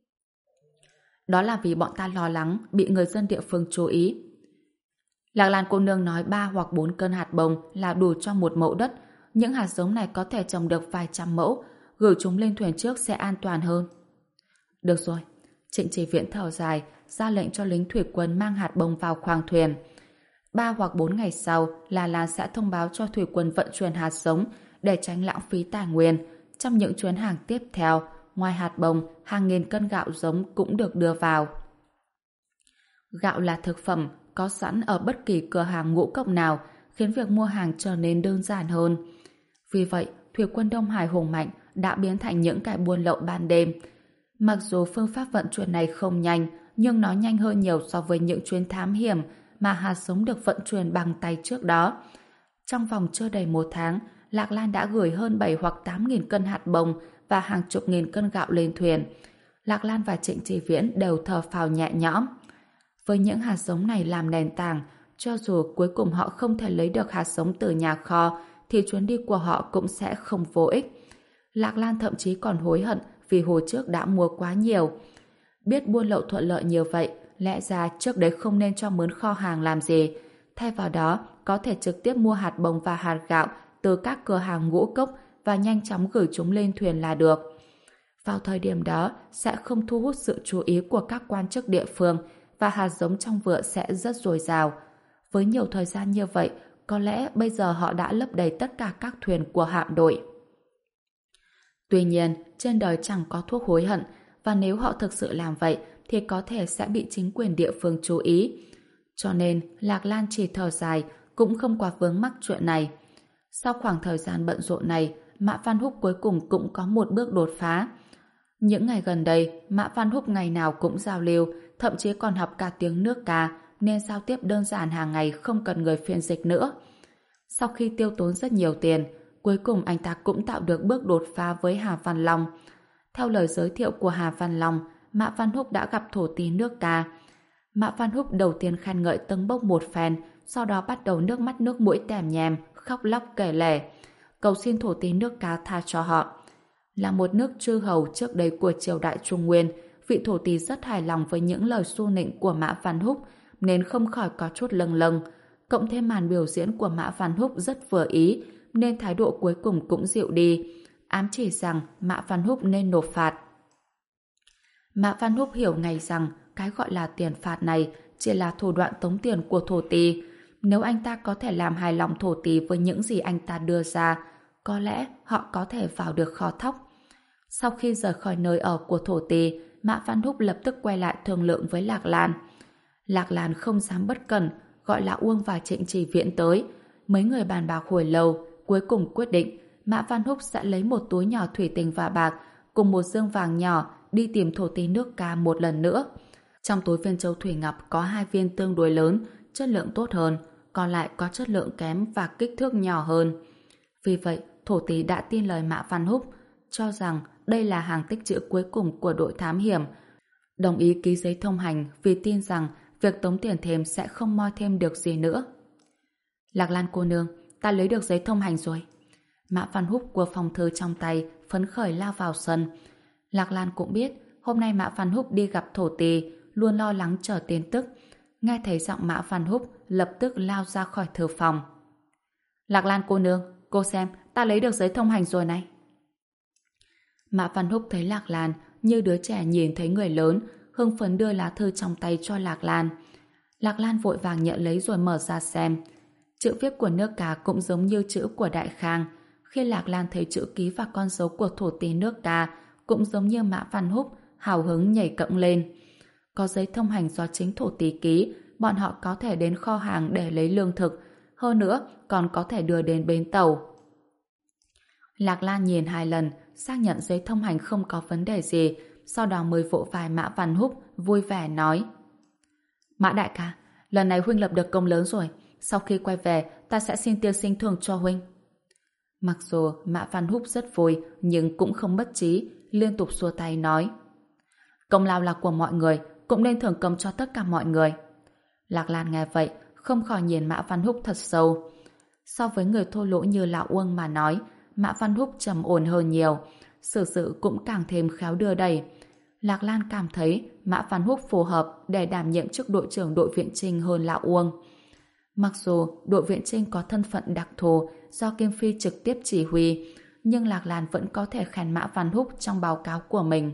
Đó là vì bọn ta lo lắng bị người dân địa phương chú ý. Lạc Lan cô nương nói ba hoặc bốn cân hạt bồng là đủ cho một mẫu đất. Những hạt giống này có thể trồng được vài trăm mẫu, gửi chúng lên thuyền trước sẽ an toàn hơn. Được rồi. Trịnh Chỉ Viễn thở dài, ra lệnh cho lính thủy quân mang hạt bồng vào khoang thuyền. Ba hoặc bốn ngày sau, La Lan sẽ thông báo cho thủy quân vận chuyển hạt giống để tránh lãng phí tài nguyên. Trong những chuyến hàng tiếp theo, ngoài hạt bồng, hàng nghìn cân gạo giống cũng được đưa vào. Gạo là thực phẩm có sẵn ở bất kỳ cửa hàng ngũ cốc nào, khiến việc mua hàng trở nên đơn giản hơn. Vì vậy, thủy quân Đông Hải hùng mạnh đã biến thành những kẻ buôn lậu ban đêm. Mặc dù phương pháp vận chuyển này không nhanh, nhưng nó nhanh hơn nhiều so với những chuyến thám hiểm mà hạt giống được vận chuyển bằng tay trước đó. Trong vòng chưa đầy một tháng, Lạc Lan đã gửi hơn bảy hoặc tám nghìn cân hạt bồng và hàng chục nghìn cân gạo lên thuyền. Lạc Lan và Trịnh Chỉ Viễn đều thở phào nhẹ nhõm. Với những hạt giống này làm nền tảng, cho dù cuối cùng họ không thể lấy được hạt giống từ nhà kho, thì chuyến đi của họ cũng sẽ không vô ích. Lạc Lan thậm chí còn hối hận vì hồi trước đã mua quá nhiều. Biết buôn lậu thuận lợi như vậy, lẽ ra trước đấy không nên cho mướn kho hàng làm gì. Thay vào đó, có thể trực tiếp mua hạt bồng và hạt gạo từ các cửa hàng ngũ cốc và nhanh chóng gửi chúng lên thuyền là được. Vào thời điểm đó, sẽ không thu hút sự chú ý của các quan chức địa phương và hạt giống trong vựa sẽ rất dồi dào. Với nhiều thời gian như vậy, có lẽ bây giờ họ đã lấp đầy tất cả các thuyền của hạm đội. Tuy nhiên, trên đời chẳng có thuốc hối hận, và nếu họ thực sự làm vậy thì có thể sẽ bị chính quyền địa phương chú ý. Cho nên Lạc Lan chỉ thở dài, cũng không quá vướng mắc chuyện này. Sau khoảng thời gian bận rộn này, Mã Văn Húc cuối cùng cũng có một bước đột phá. Những ngày gần đây, Mã Văn Húc ngày nào cũng giao lưu, thậm chí còn học cả tiếng nước ca, nên giao tiếp đơn giản hàng ngày không cần người phiên dịch nữa. Sau khi tiêu tốn rất nhiều tiền, cuối cùng anh ta cũng tạo được bước đột phá với Hà Văn Long. Theo lời giới thiệu của Hà Văn Long, Mã Văn Húc đã gặp thổ tí nước ca. Mã Văn Húc đầu tiên khen ngợi tâng bốc một phen, sau đó bắt đầu nước mắt nước mũi tèm nhèm, khóc lóc kể lể, cầu xin thổ tí nước ca tha cho họ. Là một nước chư hầu trước đây của triều đại Trung Nguyên, vị thổ tí rất hài lòng với những lời xu nịnh của Mã Văn Húc, nên không khỏi có chút lâng lâng. Cộng thêm màn biểu diễn của Mã Văn Húc rất vừa ý, nên thái độ cuối cùng cũng dịu đi, ám chỉ rằng Mã Văn Húc nên nộp phạt. Mã Văn Húc hiểu ngay rằng cái gọi là tiền phạt này chỉ là thủ đoạn tống tiền của thổ tí. Nếu anh ta có thể làm hài lòng thổ tí với những gì anh ta đưa ra, có lẽ họ có thể vào được kho thóc. Sau khi rời khỏi nơi ở của thổ tí, Mã Văn Húc lập tức quay lại thương lượng với Lạc Lan. Lạc Lan không dám bất cẩn, gọi là Uông và Trịnh Chỉ Viễn tới. Mấy người bàn bạc hồi lâu, cuối cùng quyết định Mã Văn Húc sẽ lấy một túi nhỏ thủy tinh và bạc cùng một dương vàng nhỏ đi tìm thổ tí nước ca một lần nữa. Trong túi viên châu thủy ngọc có hai viên tương đối lớn, chất lượng tốt hơn, còn lại có chất lượng kém và kích thước nhỏ hơn. Vì vậy, thổ tí đã tin lời Mã Văn Húc, cho rằng đây là hàng tích trữ cuối cùng của đội thám hiểm, đồng ý ký giấy thông hành vì tin rằng việc tống tiền thêm sẽ không moi thêm được gì nữa. Lạc Lan cô nương, ta lấy được giấy thông hành rồi. Mã Văn Húc của phòng thư trong tay, phấn khởi lao vào sân. Lạc Lan cũng biết hôm nay Mã Văn Húc đi gặp thổ tí, luôn lo lắng chờ tin tức. Nghe thấy giọng Mã Văn Húc, lập tức lao ra khỏi thư phòng. Lạc Lan cô nương, cô xem, ta lấy được giấy thông hành rồi này. Mã Văn Húc thấy Lạc Lan như đứa trẻ nhìn thấy người lớn, hưng phấn đưa lá thư trong tay cho Lạc Lan. Lạc Lan vội vàng nhận lấy rồi mở ra xem. Chữ viết của nước Ca cũng giống như chữ của Đại Khang. Khi Lạc Lan thấy chữ ký và con dấu của thổ tí nước Ca cũng giống như Mã Văn Húc, hào hứng nhảy cẫng lên. Có giấy thông hành do chính thổ tí ký, bọn họ có thể đến kho hàng để lấy lương thực, hơn nữa còn có thể đưa đến bến tàu. Lạc Lan nhìn hai lần, xác nhận giấy thông hành không có vấn đề gì, sau đó mới vỗ vai Mã Văn Húc, vui vẻ nói: Mã đại ca, lần này huynh lập được công lớn rồi, sau khi quay về ta sẽ xin tiên sinh thưởng cho huynh. Mặc dù Mã Văn Húc rất vui, nhưng cũng không bất trí, liên tục xua tay nói: Công lao là của mọi người, cũng nên thưởng công cho tất cả mọi người. Lạc Lan nghe vậy, không khỏi nhìn Mã Văn Húc thật sâu. So với người thô lỗ như lão Uông mà nói, Mã Văn Húc trầm ổn hơn nhiều, xử sự cũng càng thêm khéo đưa đẩy. Lạc Lan cảm thấy Mã Văn Húc phù hợp để đảm nhiệm chức đội trưởng đội viện trinh hơn lão Uông. Mặc dù đội viện trinh có thân phận đặc thù do Kim Phi trực tiếp chỉ huy, nhưng Lạc Lan vẫn có thể khen Mã Văn Húc trong báo cáo của mình.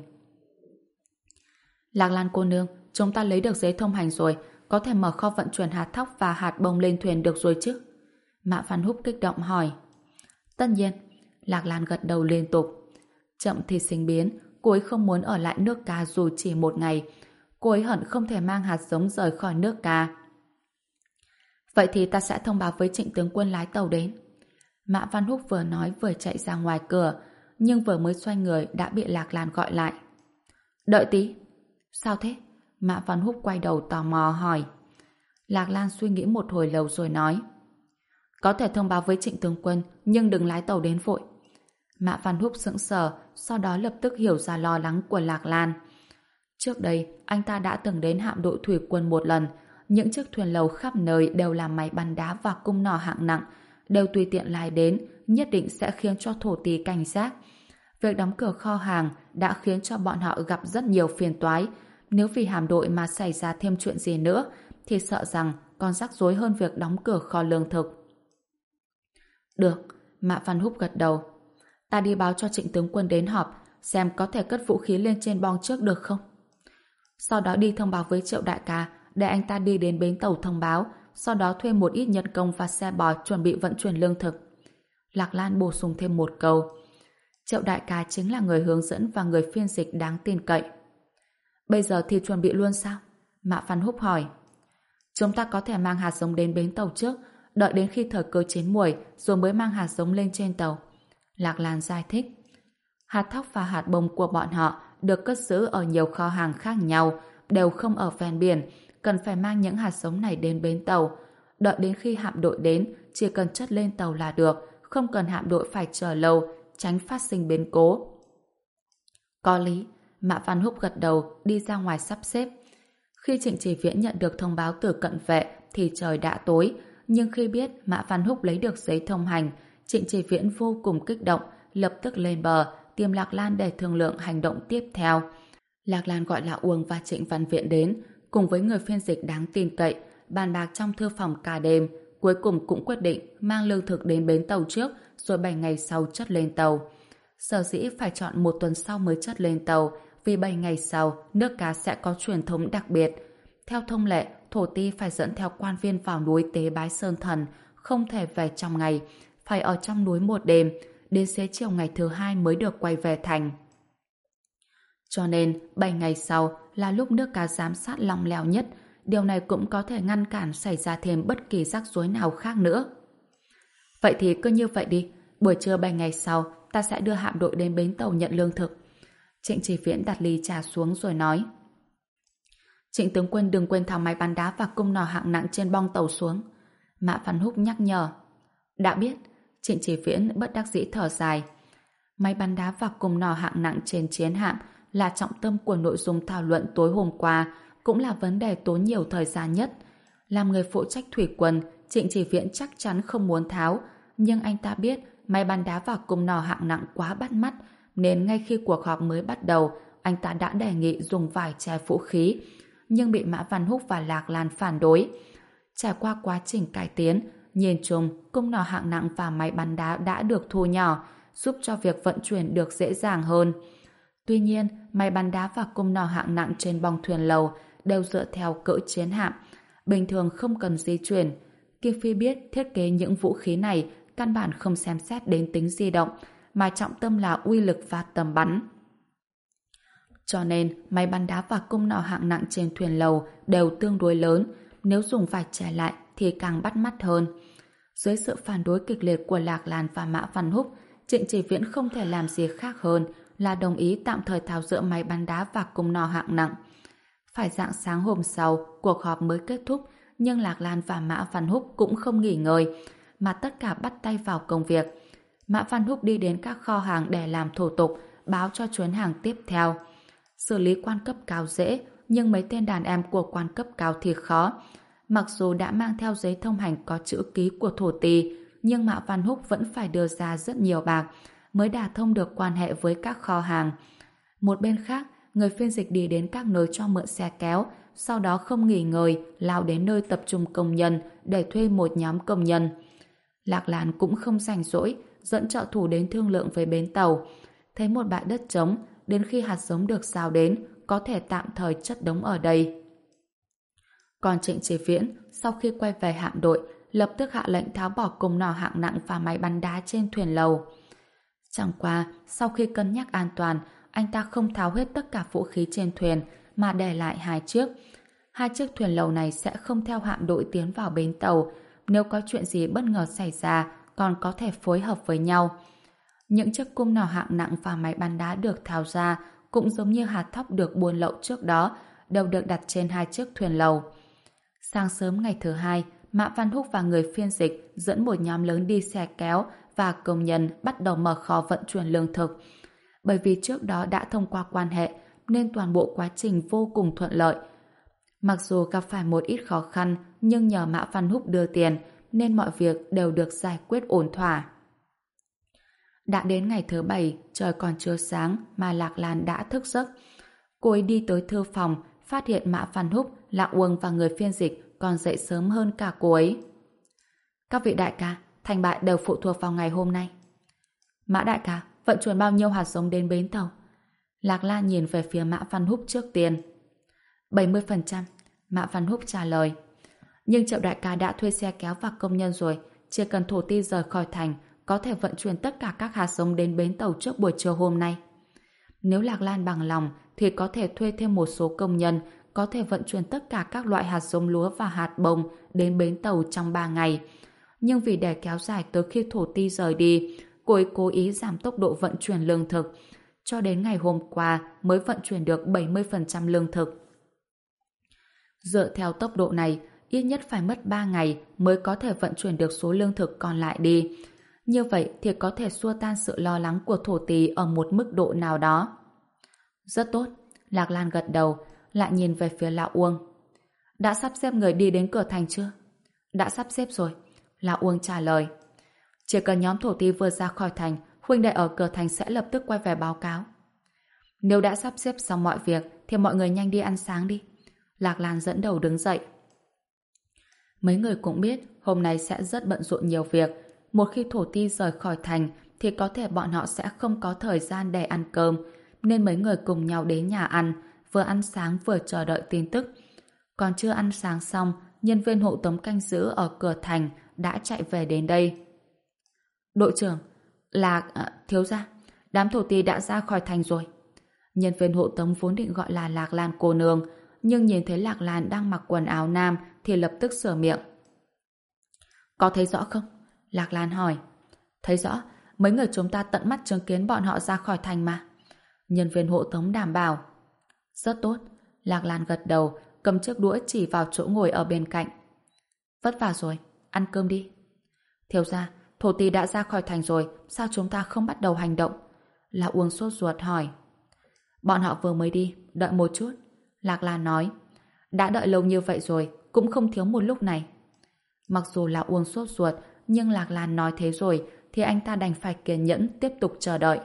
Lạc Lan cô nương, chúng ta lấy được giấy thông hành rồi, có thể mở kho vận chuyển hạt thóc và hạt bông lên thuyền được rồi chứ? Mã Văn Húc kích động hỏi. Tất nhiên. Lạc Lan gật đầu liên tục. Chậm thì sinh biến, cô ấy không muốn ở lại nước Ca dù chỉ một ngày. Cô ấy hận không thể mang hạt giống rời khỏi nước Ca. Vậy thì ta sẽ thông báo với Trịnh tướng quân lái tàu đến. Mã Văn Húc vừa nói vừa chạy ra ngoài cửa, nhưng vừa mới xoay người đã bị Lạc Lan gọi lại. Đợi tí. Sao thế? Mã Văn Húc quay đầu tò mò hỏi. Lạc Lan suy nghĩ một hồi lâu rồi nói: Có thể thông báo với Trịnh tướng quân, nhưng đừng lái tàu đến vội. Mã Văn Húc sững sờ, sau đó lập tức hiểu ra lo lắng của Lạc Lan. Trước đây, anh ta đã từng đến hạm đội thủy quân một lần. Những chiếc thuyền lầu khắp nơi đều là máy bắn đá và cung nỏ hạng nặng, đều tùy tiện lái đến, nhất định sẽ khiến cho thổ tí cảnh giác. Việc đóng cửa kho hàng đã khiến cho bọn họ gặp rất nhiều phiền toái. Nếu vì hạm đội mà xảy ra thêm chuyện gì nữa, thì sợ rằng còn rắc rối hơn việc đóng cửa kho lương thực. Được, Mã Văn Húc gật đầu. Ta đi báo cho Trịnh tướng quân đến họp, xem có thể cất vũ khí lên trên bong trước được không? Sau đó đi thông báo với Triệu đại ca, để anh ta đi đến bến tàu thông báo, sau đó thuê một ít nhân công và xe bò chuẩn bị vận chuyển lương thực. Lạc Lan bổ sung thêm một câu. Triệu đại ca chính là người hướng dẫn và người phiên dịch đáng tin cậy. Bây giờ thì chuẩn bị luôn sao? Mã Văn Húc hỏi. Chúng ta có thể mang hạt giống đến bến tàu trước, đợi đến khi thời cơ chín muồi rồi mới mang hạt giống lên trên tàu. Lạc Lan giải thích. Hạt thóc và hạt bông của bọn họ được cất giữ ở nhiều kho hàng khác nhau, đều không ở ven biển, cần phải mang những hạt giống này đến bến tàu. Đợi đến khi hạm đội đến, chỉ cần chất lên tàu là được, không cần hạm đội phải chờ lâu, tránh phát sinh biến cố. Có lý, Mã Văn Húc gật đầu, đi ra ngoài sắp xếp. Khi Trịnh Chỉ Viễn nhận được thông báo từ cận vệ thì trời đã tối, nhưng khi biết Mã Văn Húc lấy được giấy thông hành, Trịnh Chỉ Viễn vô cùng kích động, lập tức lên bờ, tìm Lạc Lan để thương lượng hành động tiếp theo. Lạc Lan gọi là Uông và Trịnh Văn Viện đến, cùng với người phiên dịch đáng tin cậy, bàn bạc trong thư phòng cả đêm, cuối cùng cũng quyết định mang lương thực đến bến tàu trước, rồi bảy ngày sau chất lên tàu. Sở dĩ phải chọn một tuần sau mới chất lên tàu, vì bảy ngày sau, nước cá sẽ có truyền thống đặc biệt. Theo thông lệ, thổ ti phải dẫn theo quan viên vào núi tế bái sơn thần, không thể về trong ngày, phải ở trong núi một đêm, đến xế chiều ngày thứ hai mới được quay về thành. Cho nên, bảy ngày sau là lúc nước cá giám sát lòng lèo nhất, điều này cũng có thể ngăn cản xảy ra thêm bất kỳ rắc rối nào khác nữa. Vậy thì cứ như vậy đi, buổi trưa bảy ngày sau, ta sẽ đưa hạm đội đến bến tàu nhận lương thực. Trịnh Chỉ Viễn đặt ly trà xuống rồi nói. Trịnh tướng quân đừng quên tháo máy bắn đá và cung nỏ hạng nặng trên bong tàu xuống. Mã Văn Húc nhắc nhở. Đã biết. Trịnh Chỉ Viễn bất đắc dĩ thở dài. Máy bắn đá và cung nỏ hạng nặng trên chiến hạm là trọng tâm của nội dung thảo luận tối hôm qua, cũng là vấn đề tốn nhiều thời gian nhất. Làm người phụ trách thủy quân, Trịnh Chỉ Viễn chắc chắn không muốn tháo, nhưng anh ta biết máy bắn đá và cung nỏ hạng nặng quá bắt mắt, nên ngay khi cuộc họp mới bắt đầu, anh ta đã đề nghị dùng vải che vũ khí, nhưng bị Mã Văn Húc và Lạc Lan phản đối. Trải qua quá trình cải tiến, nhìn chung, cung nỏ hạng nặng và máy bắn đá đã được thu nhỏ, giúp cho việc vận chuyển được dễ dàng hơn. Tuy nhiên, máy bắn đá và cung nỏ hạng nặng trên bong thuyền lầu đều dựa theo cỡ chiến hạm, bình thường không cần di chuyển. Kim Phi biết thiết kế những vũ khí này căn bản không xem xét đến tính di động, mà trọng tâm là uy lực và tầm bắn. Cho nên, máy bắn đá và cung nỏ hạng nặng trên thuyền lầu đều tương đối lớn, nếu dùng vải che lại thì càng bắt mắt hơn. Dưới sự phản đối kịch liệt của Lạc Lan và Mã Văn Húc, Trịnh Chỉ Viễn không thể làm gì khác hơn là đồng ý tạm thời tháo dỡ máy bắn đá và cung nỏ hạng nặng. Phải rạng sáng hôm sau, cuộc họp mới kết thúc, nhưng Lạc Lan và Mã Văn Húc cũng không nghỉ ngơi, mà tất cả bắt tay vào công việc. Mã Văn Húc đi đến các kho hàng để làm thủ tục, báo cho chuyến hàng tiếp theo. Xử lý quan cấp cao dễ, nhưng mấy tên đàn em của quan cấp cao thì khó. Mặc dù đã mang theo giấy thông hành có chữ ký của thổ tỳ, nhưng Mã Văn Húc vẫn phải đưa ra rất nhiều bạc mới đả thông được quan hệ với các kho hàng. Một bên khác, người phiên dịch đi đến các nơi cho mượn xe kéo, sau đó không nghỉ ngơi, lao đến nơi tập trung công nhân để thuê một nhóm công nhân. Lạc Lan cũng không rảnh rỗi, dẫn trợ thủ đến thương lượng với bến tàu. Thấy một bãi đất trống, đến khi hạt giống được giao đến, có thể tạm thời chất đống ở đây. Còn Trịnh Chỉ Viễn, sau khi quay về hạm đội, lập tức hạ lệnh tháo bỏ cung nỏ hạng nặng và máy bắn đá trên thuyền lầu. Chẳng qua, sau khi cân nhắc an toàn, anh ta không tháo hết tất cả vũ khí trên thuyền, mà để lại hai chiếc. Hai chiếc thuyền lầu này sẽ không theo hạm đội tiến vào bến tàu. Nếu có chuyện gì bất ngờ xảy ra, còn có thể phối hợp với nhau. Những chiếc cung nỏ hạng nặng và máy bắn đá được tháo ra, cũng giống như hạt thóc được buôn lậu trước đó, đều được đặt trên hai chiếc thuyền lầu. Sáng sớm ngày thứ hai, Mã Văn Húc và người phiên dịch dẫn một nhóm lớn đi xe kéo và công nhân bắt đầu mở kho vận chuyển lương thực. Bởi vì trước đó đã thông qua quan hệ, nên toàn bộ quá trình vô cùng thuận lợi. Mặc dù gặp phải một ít khó khăn, nhưng nhờ Mã Văn Húc đưa tiền, nên mọi việc đều được giải quyết ổn thỏa. Đã đến ngày thứ bảy, trời còn chưa sáng mà Lạc Lan đã thức giấc. Cô ấy đi tới thư phòng, phát hiện Mã Văn Húc, Lạc Uông và người phiên dịch còn dậy sớm hơn cả cô ấy. Các vị đại ca, thành bại đều phụ thuộc vào ngày hôm nay. Mã đại ca, vận chuyển bao nhiêu hạt giống đến bến tàu? Lạc Lan nhìn về phía Mã Văn Húc trước tiên. bảy mươi phần trăm, Mã Văn Húc trả lời. Nhưng Triệu đại ca đã thuê xe kéo và công nhân rồi, chỉ cần thổ ti rời khỏi thành, có thể vận chuyển tất cả các hạt giống đến bến tàu trước buổi trưa hôm nay. Nếu Lạc Lan bằng lòng, thì có thể thuê thêm một số công nhân có thể vận chuyển tất cả các loại hạt giống lúa và hạt bông đến bến tàu trong ba ngày. Nhưng vì để kéo dài tới khi thổ ti rời đi, cô ấy cố ý giảm tốc độ vận chuyển lương thực. Cho đến ngày hôm qua mới vận chuyển được bảy mươi phần trăm lương thực. Dựa theo tốc độ này, ít nhất phải mất ba ngày mới có thể vận chuyển được số lương thực còn lại đi. Như vậy thì có thể xua tan sự lo lắng của thổ tỳ ở một mức độ nào đó. Rất tốt, Lạc Lan gật đầu, lại nhìn về phía Lão Uông. Đã sắp xếp người đi đến cửa thành chưa? Đã sắp xếp rồi, Lão Uông trả lời. Chỉ cần nhóm thổ tỳ vừa ra khỏi thành, huynh đệ ở cửa thành sẽ lập tức quay về báo cáo. Nếu đã sắp xếp xong mọi việc thì mọi người nhanh đi ăn sáng đi. Lạc Lan dẫn đầu đứng dậy. Mấy người cũng biết hôm nay sẽ rất bận rộn nhiều việc. Một khi thổ ti rời khỏi thành thì có thể bọn họ sẽ không có thời gian để ăn cơm, nên mấy người cùng nhau đến nhà ăn, vừa ăn sáng vừa chờ đợi tin tức. Còn chưa ăn sáng xong, nhân viên hộ tống canh giữ ở cửa thành đã chạy về đến đây. Đội trưởng, Lạc, à, thiếu gia, đám thổ ti đã ra khỏi thành rồi. Nhân viên hộ tống vốn định gọi là Lạc Lan cô nương, nhưng nhìn thấy Lạc Lan đang mặc quần áo nam thì lập tức sửa miệng. Có thấy rõ không? Lạc Lan hỏi. Thấy rõ, mấy người chúng ta tận mắt chứng kiến bọn họ ra khỏi thành mà. Nhân viên hộ tống đảm bảo. Rất tốt. Lạc Lan gật đầu, cầm chiếc đũa chỉ vào chỗ ngồi ở bên cạnh. Vất vả rồi, ăn cơm đi. Thiếu gia, thổ ti đã ra khỏi thành rồi, sao chúng ta không bắt đầu hành động? Lão Uông sốt ruột hỏi. Bọn họ vừa mới đi, đợi một chút. Lạc Lan nói. Đã đợi lâu như vậy rồi, cũng không thiếu một lúc này. Mặc dù Lão Uông sốt ruột, nhưng Lạc Lan nói thế rồi thì anh ta đành phải kiên nhẫn tiếp tục chờ đợi.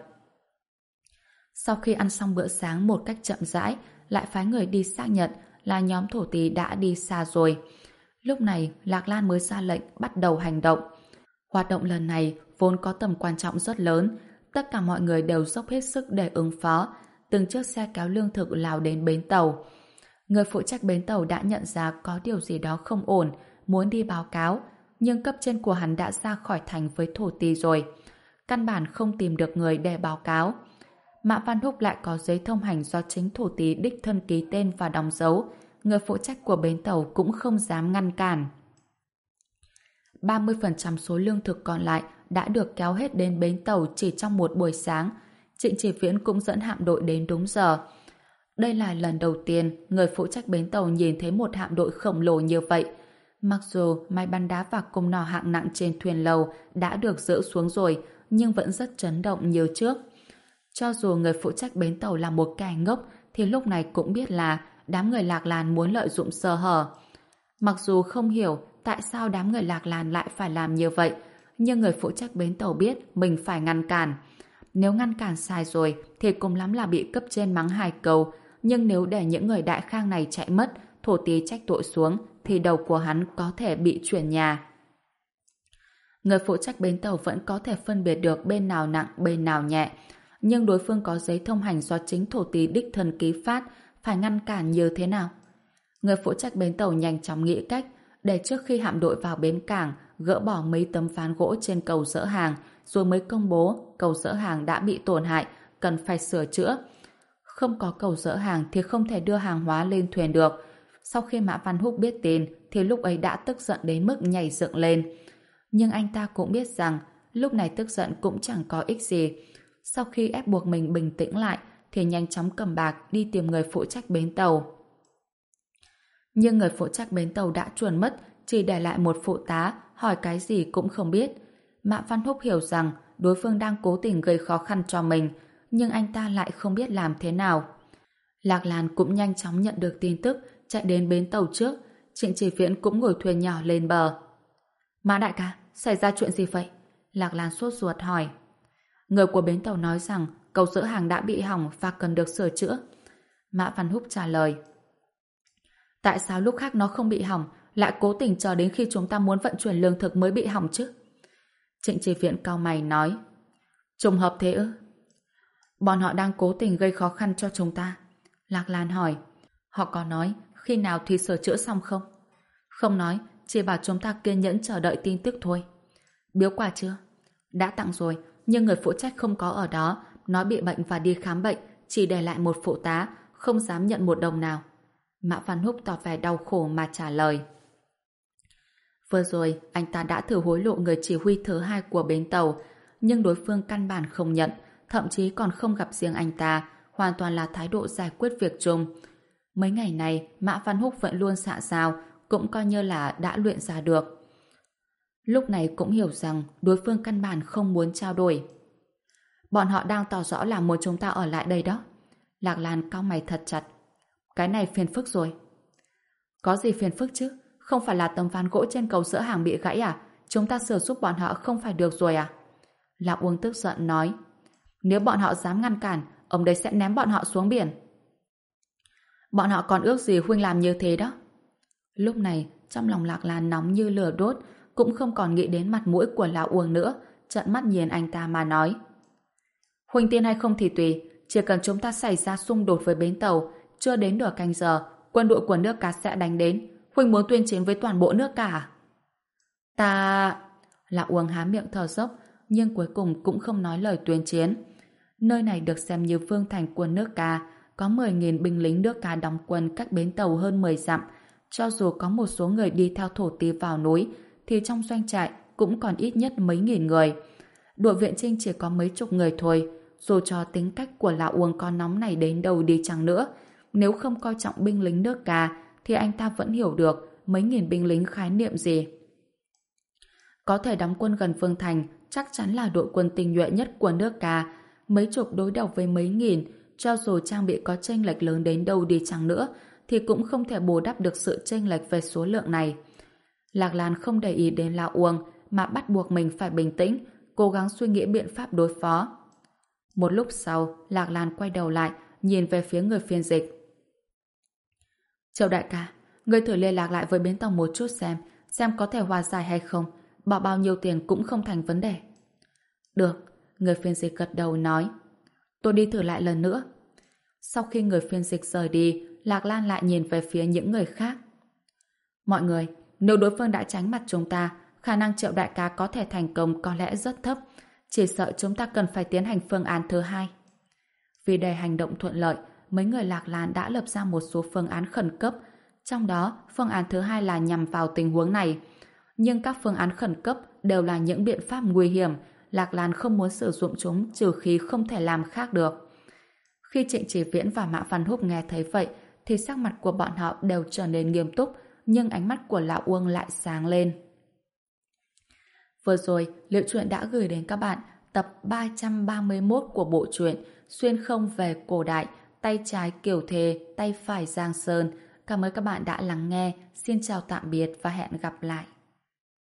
Sau khi ăn xong bữa sáng một cách chậm rãi, lại phái người đi xác nhận là nhóm thổ tỳ đã đi xa rồi. Lúc này Lạc Lan mới ra lệnh bắt đầu hành động. Hoạt động lần này vốn có tầm quan trọng rất lớn, tất cả mọi người đều dốc hết sức để ứng phó. Từng chiếc xe kéo lương thực lao đến bến tàu. Người phụ trách bến tàu đã nhận ra có điều gì đó không ổn, muốn đi báo cáo, nhưng cấp trên của hắn đã ra khỏi thành với thổ tỳ rồi. Căn bản không tìm được người để báo cáo. Mã Văn Húc lại có giấy thông hành do chính thổ tỳ đích thân ký tên và đóng dấu. Người phụ trách của bến tàu cũng không dám ngăn cản. ba mươi phần trăm số lương thực còn lại đã được kéo hết đến bến tàu chỉ trong một buổi sáng. Trịnh Chỉ Viễn cũng dẫn hạm đội đến đúng giờ. Đây là lần đầu tiên người phụ trách bến tàu nhìn thấy một hạm đội khổng lồ như vậy. Mặc dù máy bắn đá và cung nỏ hạng nặng trên thuyền lầu đã được dỡ xuống rồi, nhưng vẫn rất chấn động như trước. Cho dù người phụ trách bến tàu là một kẻ ngốc, thì lúc này cũng biết là đám người Lạc Lan muốn lợi dụng sơ hở. Mặc dù không hiểu tại sao đám người Lạc Lan lại phải làm như vậy, nhưng người phụ trách bến tàu biết mình phải ngăn cản. Nếu ngăn cản sai rồi thì cùng lắm là bị cấp trên mắng hai câu, nhưng nếu để những người đại khang này chạy mất, thổ tỳ trách tội xuống, thì đầu của hắn có thể bị chuyển nhà. Người phụ trách bến tàu vẫn có thể phân biệt được bên nào nặng, bên nào nhẹ, nhưng đối phương có giấy thông hành do chính thổ tỳ đích thân ký phát, phải ngăn cản như thế nào? Người phụ trách bến tàu nhanh chóng nghĩ cách, để trước khi hạm đội vào bến cảng, gỡ bỏ mấy tấm ván gỗ trên cầu dỡ hàng, rồi mới công bố cầu dỡ hàng đã bị tổn hại, cần phải sửa chữa. Không có cầu dỡ hàng thì không thể đưa hàng hóa lên thuyền được. Sau khi Mã Văn Húc biết tin thì lúc ấy đã tức giận đến mức nhảy dựng lên. Nhưng anh ta cũng biết rằng lúc này tức giận cũng chẳng có ích gì. Sau khi ép buộc mình bình tĩnh lại thì nhanh chóng cầm bạc đi tìm người phụ trách bến tàu. Nhưng người phụ trách bến tàu đã chuồn mất, chỉ để lại một phụ tá, hỏi cái gì cũng không biết. Mã Văn Húc hiểu rằng đối phương đang cố tình gây khó khăn cho mình, nhưng anh ta lại không biết làm thế nào. Lạc Lan cũng nhanh chóng nhận được tin tức, chạy đến bến tàu trước. Trịnh Chỉ Viễn cũng ngồi thuyền nhỏ lên bờ. Mã đại ca, xảy ra chuyện gì vậy? Lạc Lan sốt ruột hỏi. Người của bến tàu nói rằng cầu dỡ hàng đã bị hỏng và cần được sửa chữa. Mã Văn Húc trả lời. Tại sao lúc khác nó không bị hỏng, lại cố tình chờ đến khi chúng ta muốn vận chuyển lương thực mới bị hỏng chứ? Trịnh Chỉ Viễn cau mày nói. Trùng hợp thế ư? Bọn họ đang cố tình gây khó khăn cho chúng ta. Lạc Lan hỏi. Họ có nói khi nào thì sửa chữa xong không? Không nói, chỉ bảo chúng ta kiên nhẫn chờ đợi tin tức thôi. Biếu quà chưa? Đã tặng rồi, nhưng người phụ trách không có ở đó, nói bị bệnh và đi khám bệnh, chỉ để lại một phụ tá, không dám nhận một đồng nào. Mã Văn Húc tỏ vẻ đau khổ mà trả lời. Vừa rồi, anh ta đã thử hối lộ người chỉ huy thứ hai của bến tàu, nhưng đối phương căn bản không nhận, thậm chí còn không gặp riêng anh ta, hoàn toàn là thái độ giải quyết việc chung. Mấy ngày này, Mã Văn Húc vẫn luôn xạ giao, cũng coi như là đã luyện ra được. Lúc này cũng hiểu rằng đối phương căn bản không muốn trao đổi. Bọn họ đang tỏ rõ là muốn chúng ta ở lại đây đó. Lạc Lan cau mày thật chặt. Cái này phiền phức rồi. Có gì phiền phức chứ? Không phải là tấm ván gỗ trên cầu sữa hàng bị gãy à? Chúng ta sửa giúp bọn họ không phải được rồi à? Lão Uông tức giận nói. Nếu bọn họ dám ngăn cản, ông đấy sẽ ném bọn họ xuống biển. Bọn họ còn ước gì huynh làm như thế đó. Lúc này, trong lòng Lạc Lan nóng như lửa đốt, cũng không còn nghĩ đến mặt mũi của Lão Uông nữa, trợn mắt nhìn anh ta mà nói. Huynh tin hay không thì tùy, chỉ cần chúng ta xảy ra xung đột với bến tàu, chưa đến nửa canh giờ, quân đội của nước Ca sẽ đánh đến. Huynh muốn tuyên chiến với toàn bộ nước Ca à? Ta... Lão Uông há miệng thở dốc, nhưng cuối cùng cũng không nói lời tuyên chiến. Nơi này được xem như vương thành của nước Ca, có mười nghìn binh lính nước Ca đóng quân cách bến tàu hơn mười dặm. Cho dù có một số người đi theo thổ tí vào núi, thì trong doanh trại cũng còn ít nhất mấy nghìn người. Đội viện chinh chỉ có mấy chục người thôi. Dù cho tính cách của Lão Uông có nóng này đến đâu đi chăng nữa, nếu không coi trọng binh lính nước Ca, thì anh ta vẫn hiểu được mấy nghìn binh lính khái niệm gì. Có thể đóng quân gần vương thành, chắc chắn là đội quân tinh nhuệ nhất của nước Ca. Mấy chục đối đầu với mấy nghìn, cho dù trang bị có chênh lệch lớn đến đâu đi chăng nữa, thì cũng không thể bù đắp được sự chênh lệch về số lượng này. Lạc Lan không để ý đến Lão Uông, mà bắt buộc mình phải bình tĩnh, cố gắng suy nghĩ biện pháp đối phó. Một lúc sau, Lạc Lan quay đầu lại, nhìn về phía người phiên dịch. Châu đại ca, người thử liên lạc lại với bến tàu một chút xem, xem có thể hòa giải hay không, bỏ bao nhiêu tiền cũng không thành vấn đề. Được, người phiên dịch gật đầu nói. Tôi đi thử lại lần nữa. Sau khi người phiên dịch rời đi, Lạc Lan lại nhìn về phía những người khác. Mọi người, nếu đối phương đã tránh mặt chúng ta, khả năng Triệu đại ca có thể thành công có lẽ rất thấp. Chỉ sợ chúng ta cần phải tiến hành phương án thứ hai. Vì để hành động thuận lợi, mấy người Lạc Lan đã lập ra một số phương án khẩn cấp. Trong đó, phương án thứ hai là nhằm vào tình huống này. Nhưng các phương án khẩn cấp đều là những biện pháp nguy hiểm. Lạc Lan không muốn sử dụng chúng trừ khi không thể làm khác được. Khi Trịnh Chỉ Viễn và Mã Văn Húc nghe thấy vậy, thì sắc mặt của bọn họ đều trở nên nghiêm túc, nhưng ánh mắt của Lão Uông lại sáng lên. Vừa rồi, Liệu Truyện đã gửi đến các bạn tập ba trăm ba mươi mốt của bộ truyện Xuyên không về cổ đại, tay trái Kiều Thề, tay phải Giang Sơn. Cảm ơn các bạn đã lắng nghe. Xin chào tạm biệt và hẹn gặp lại.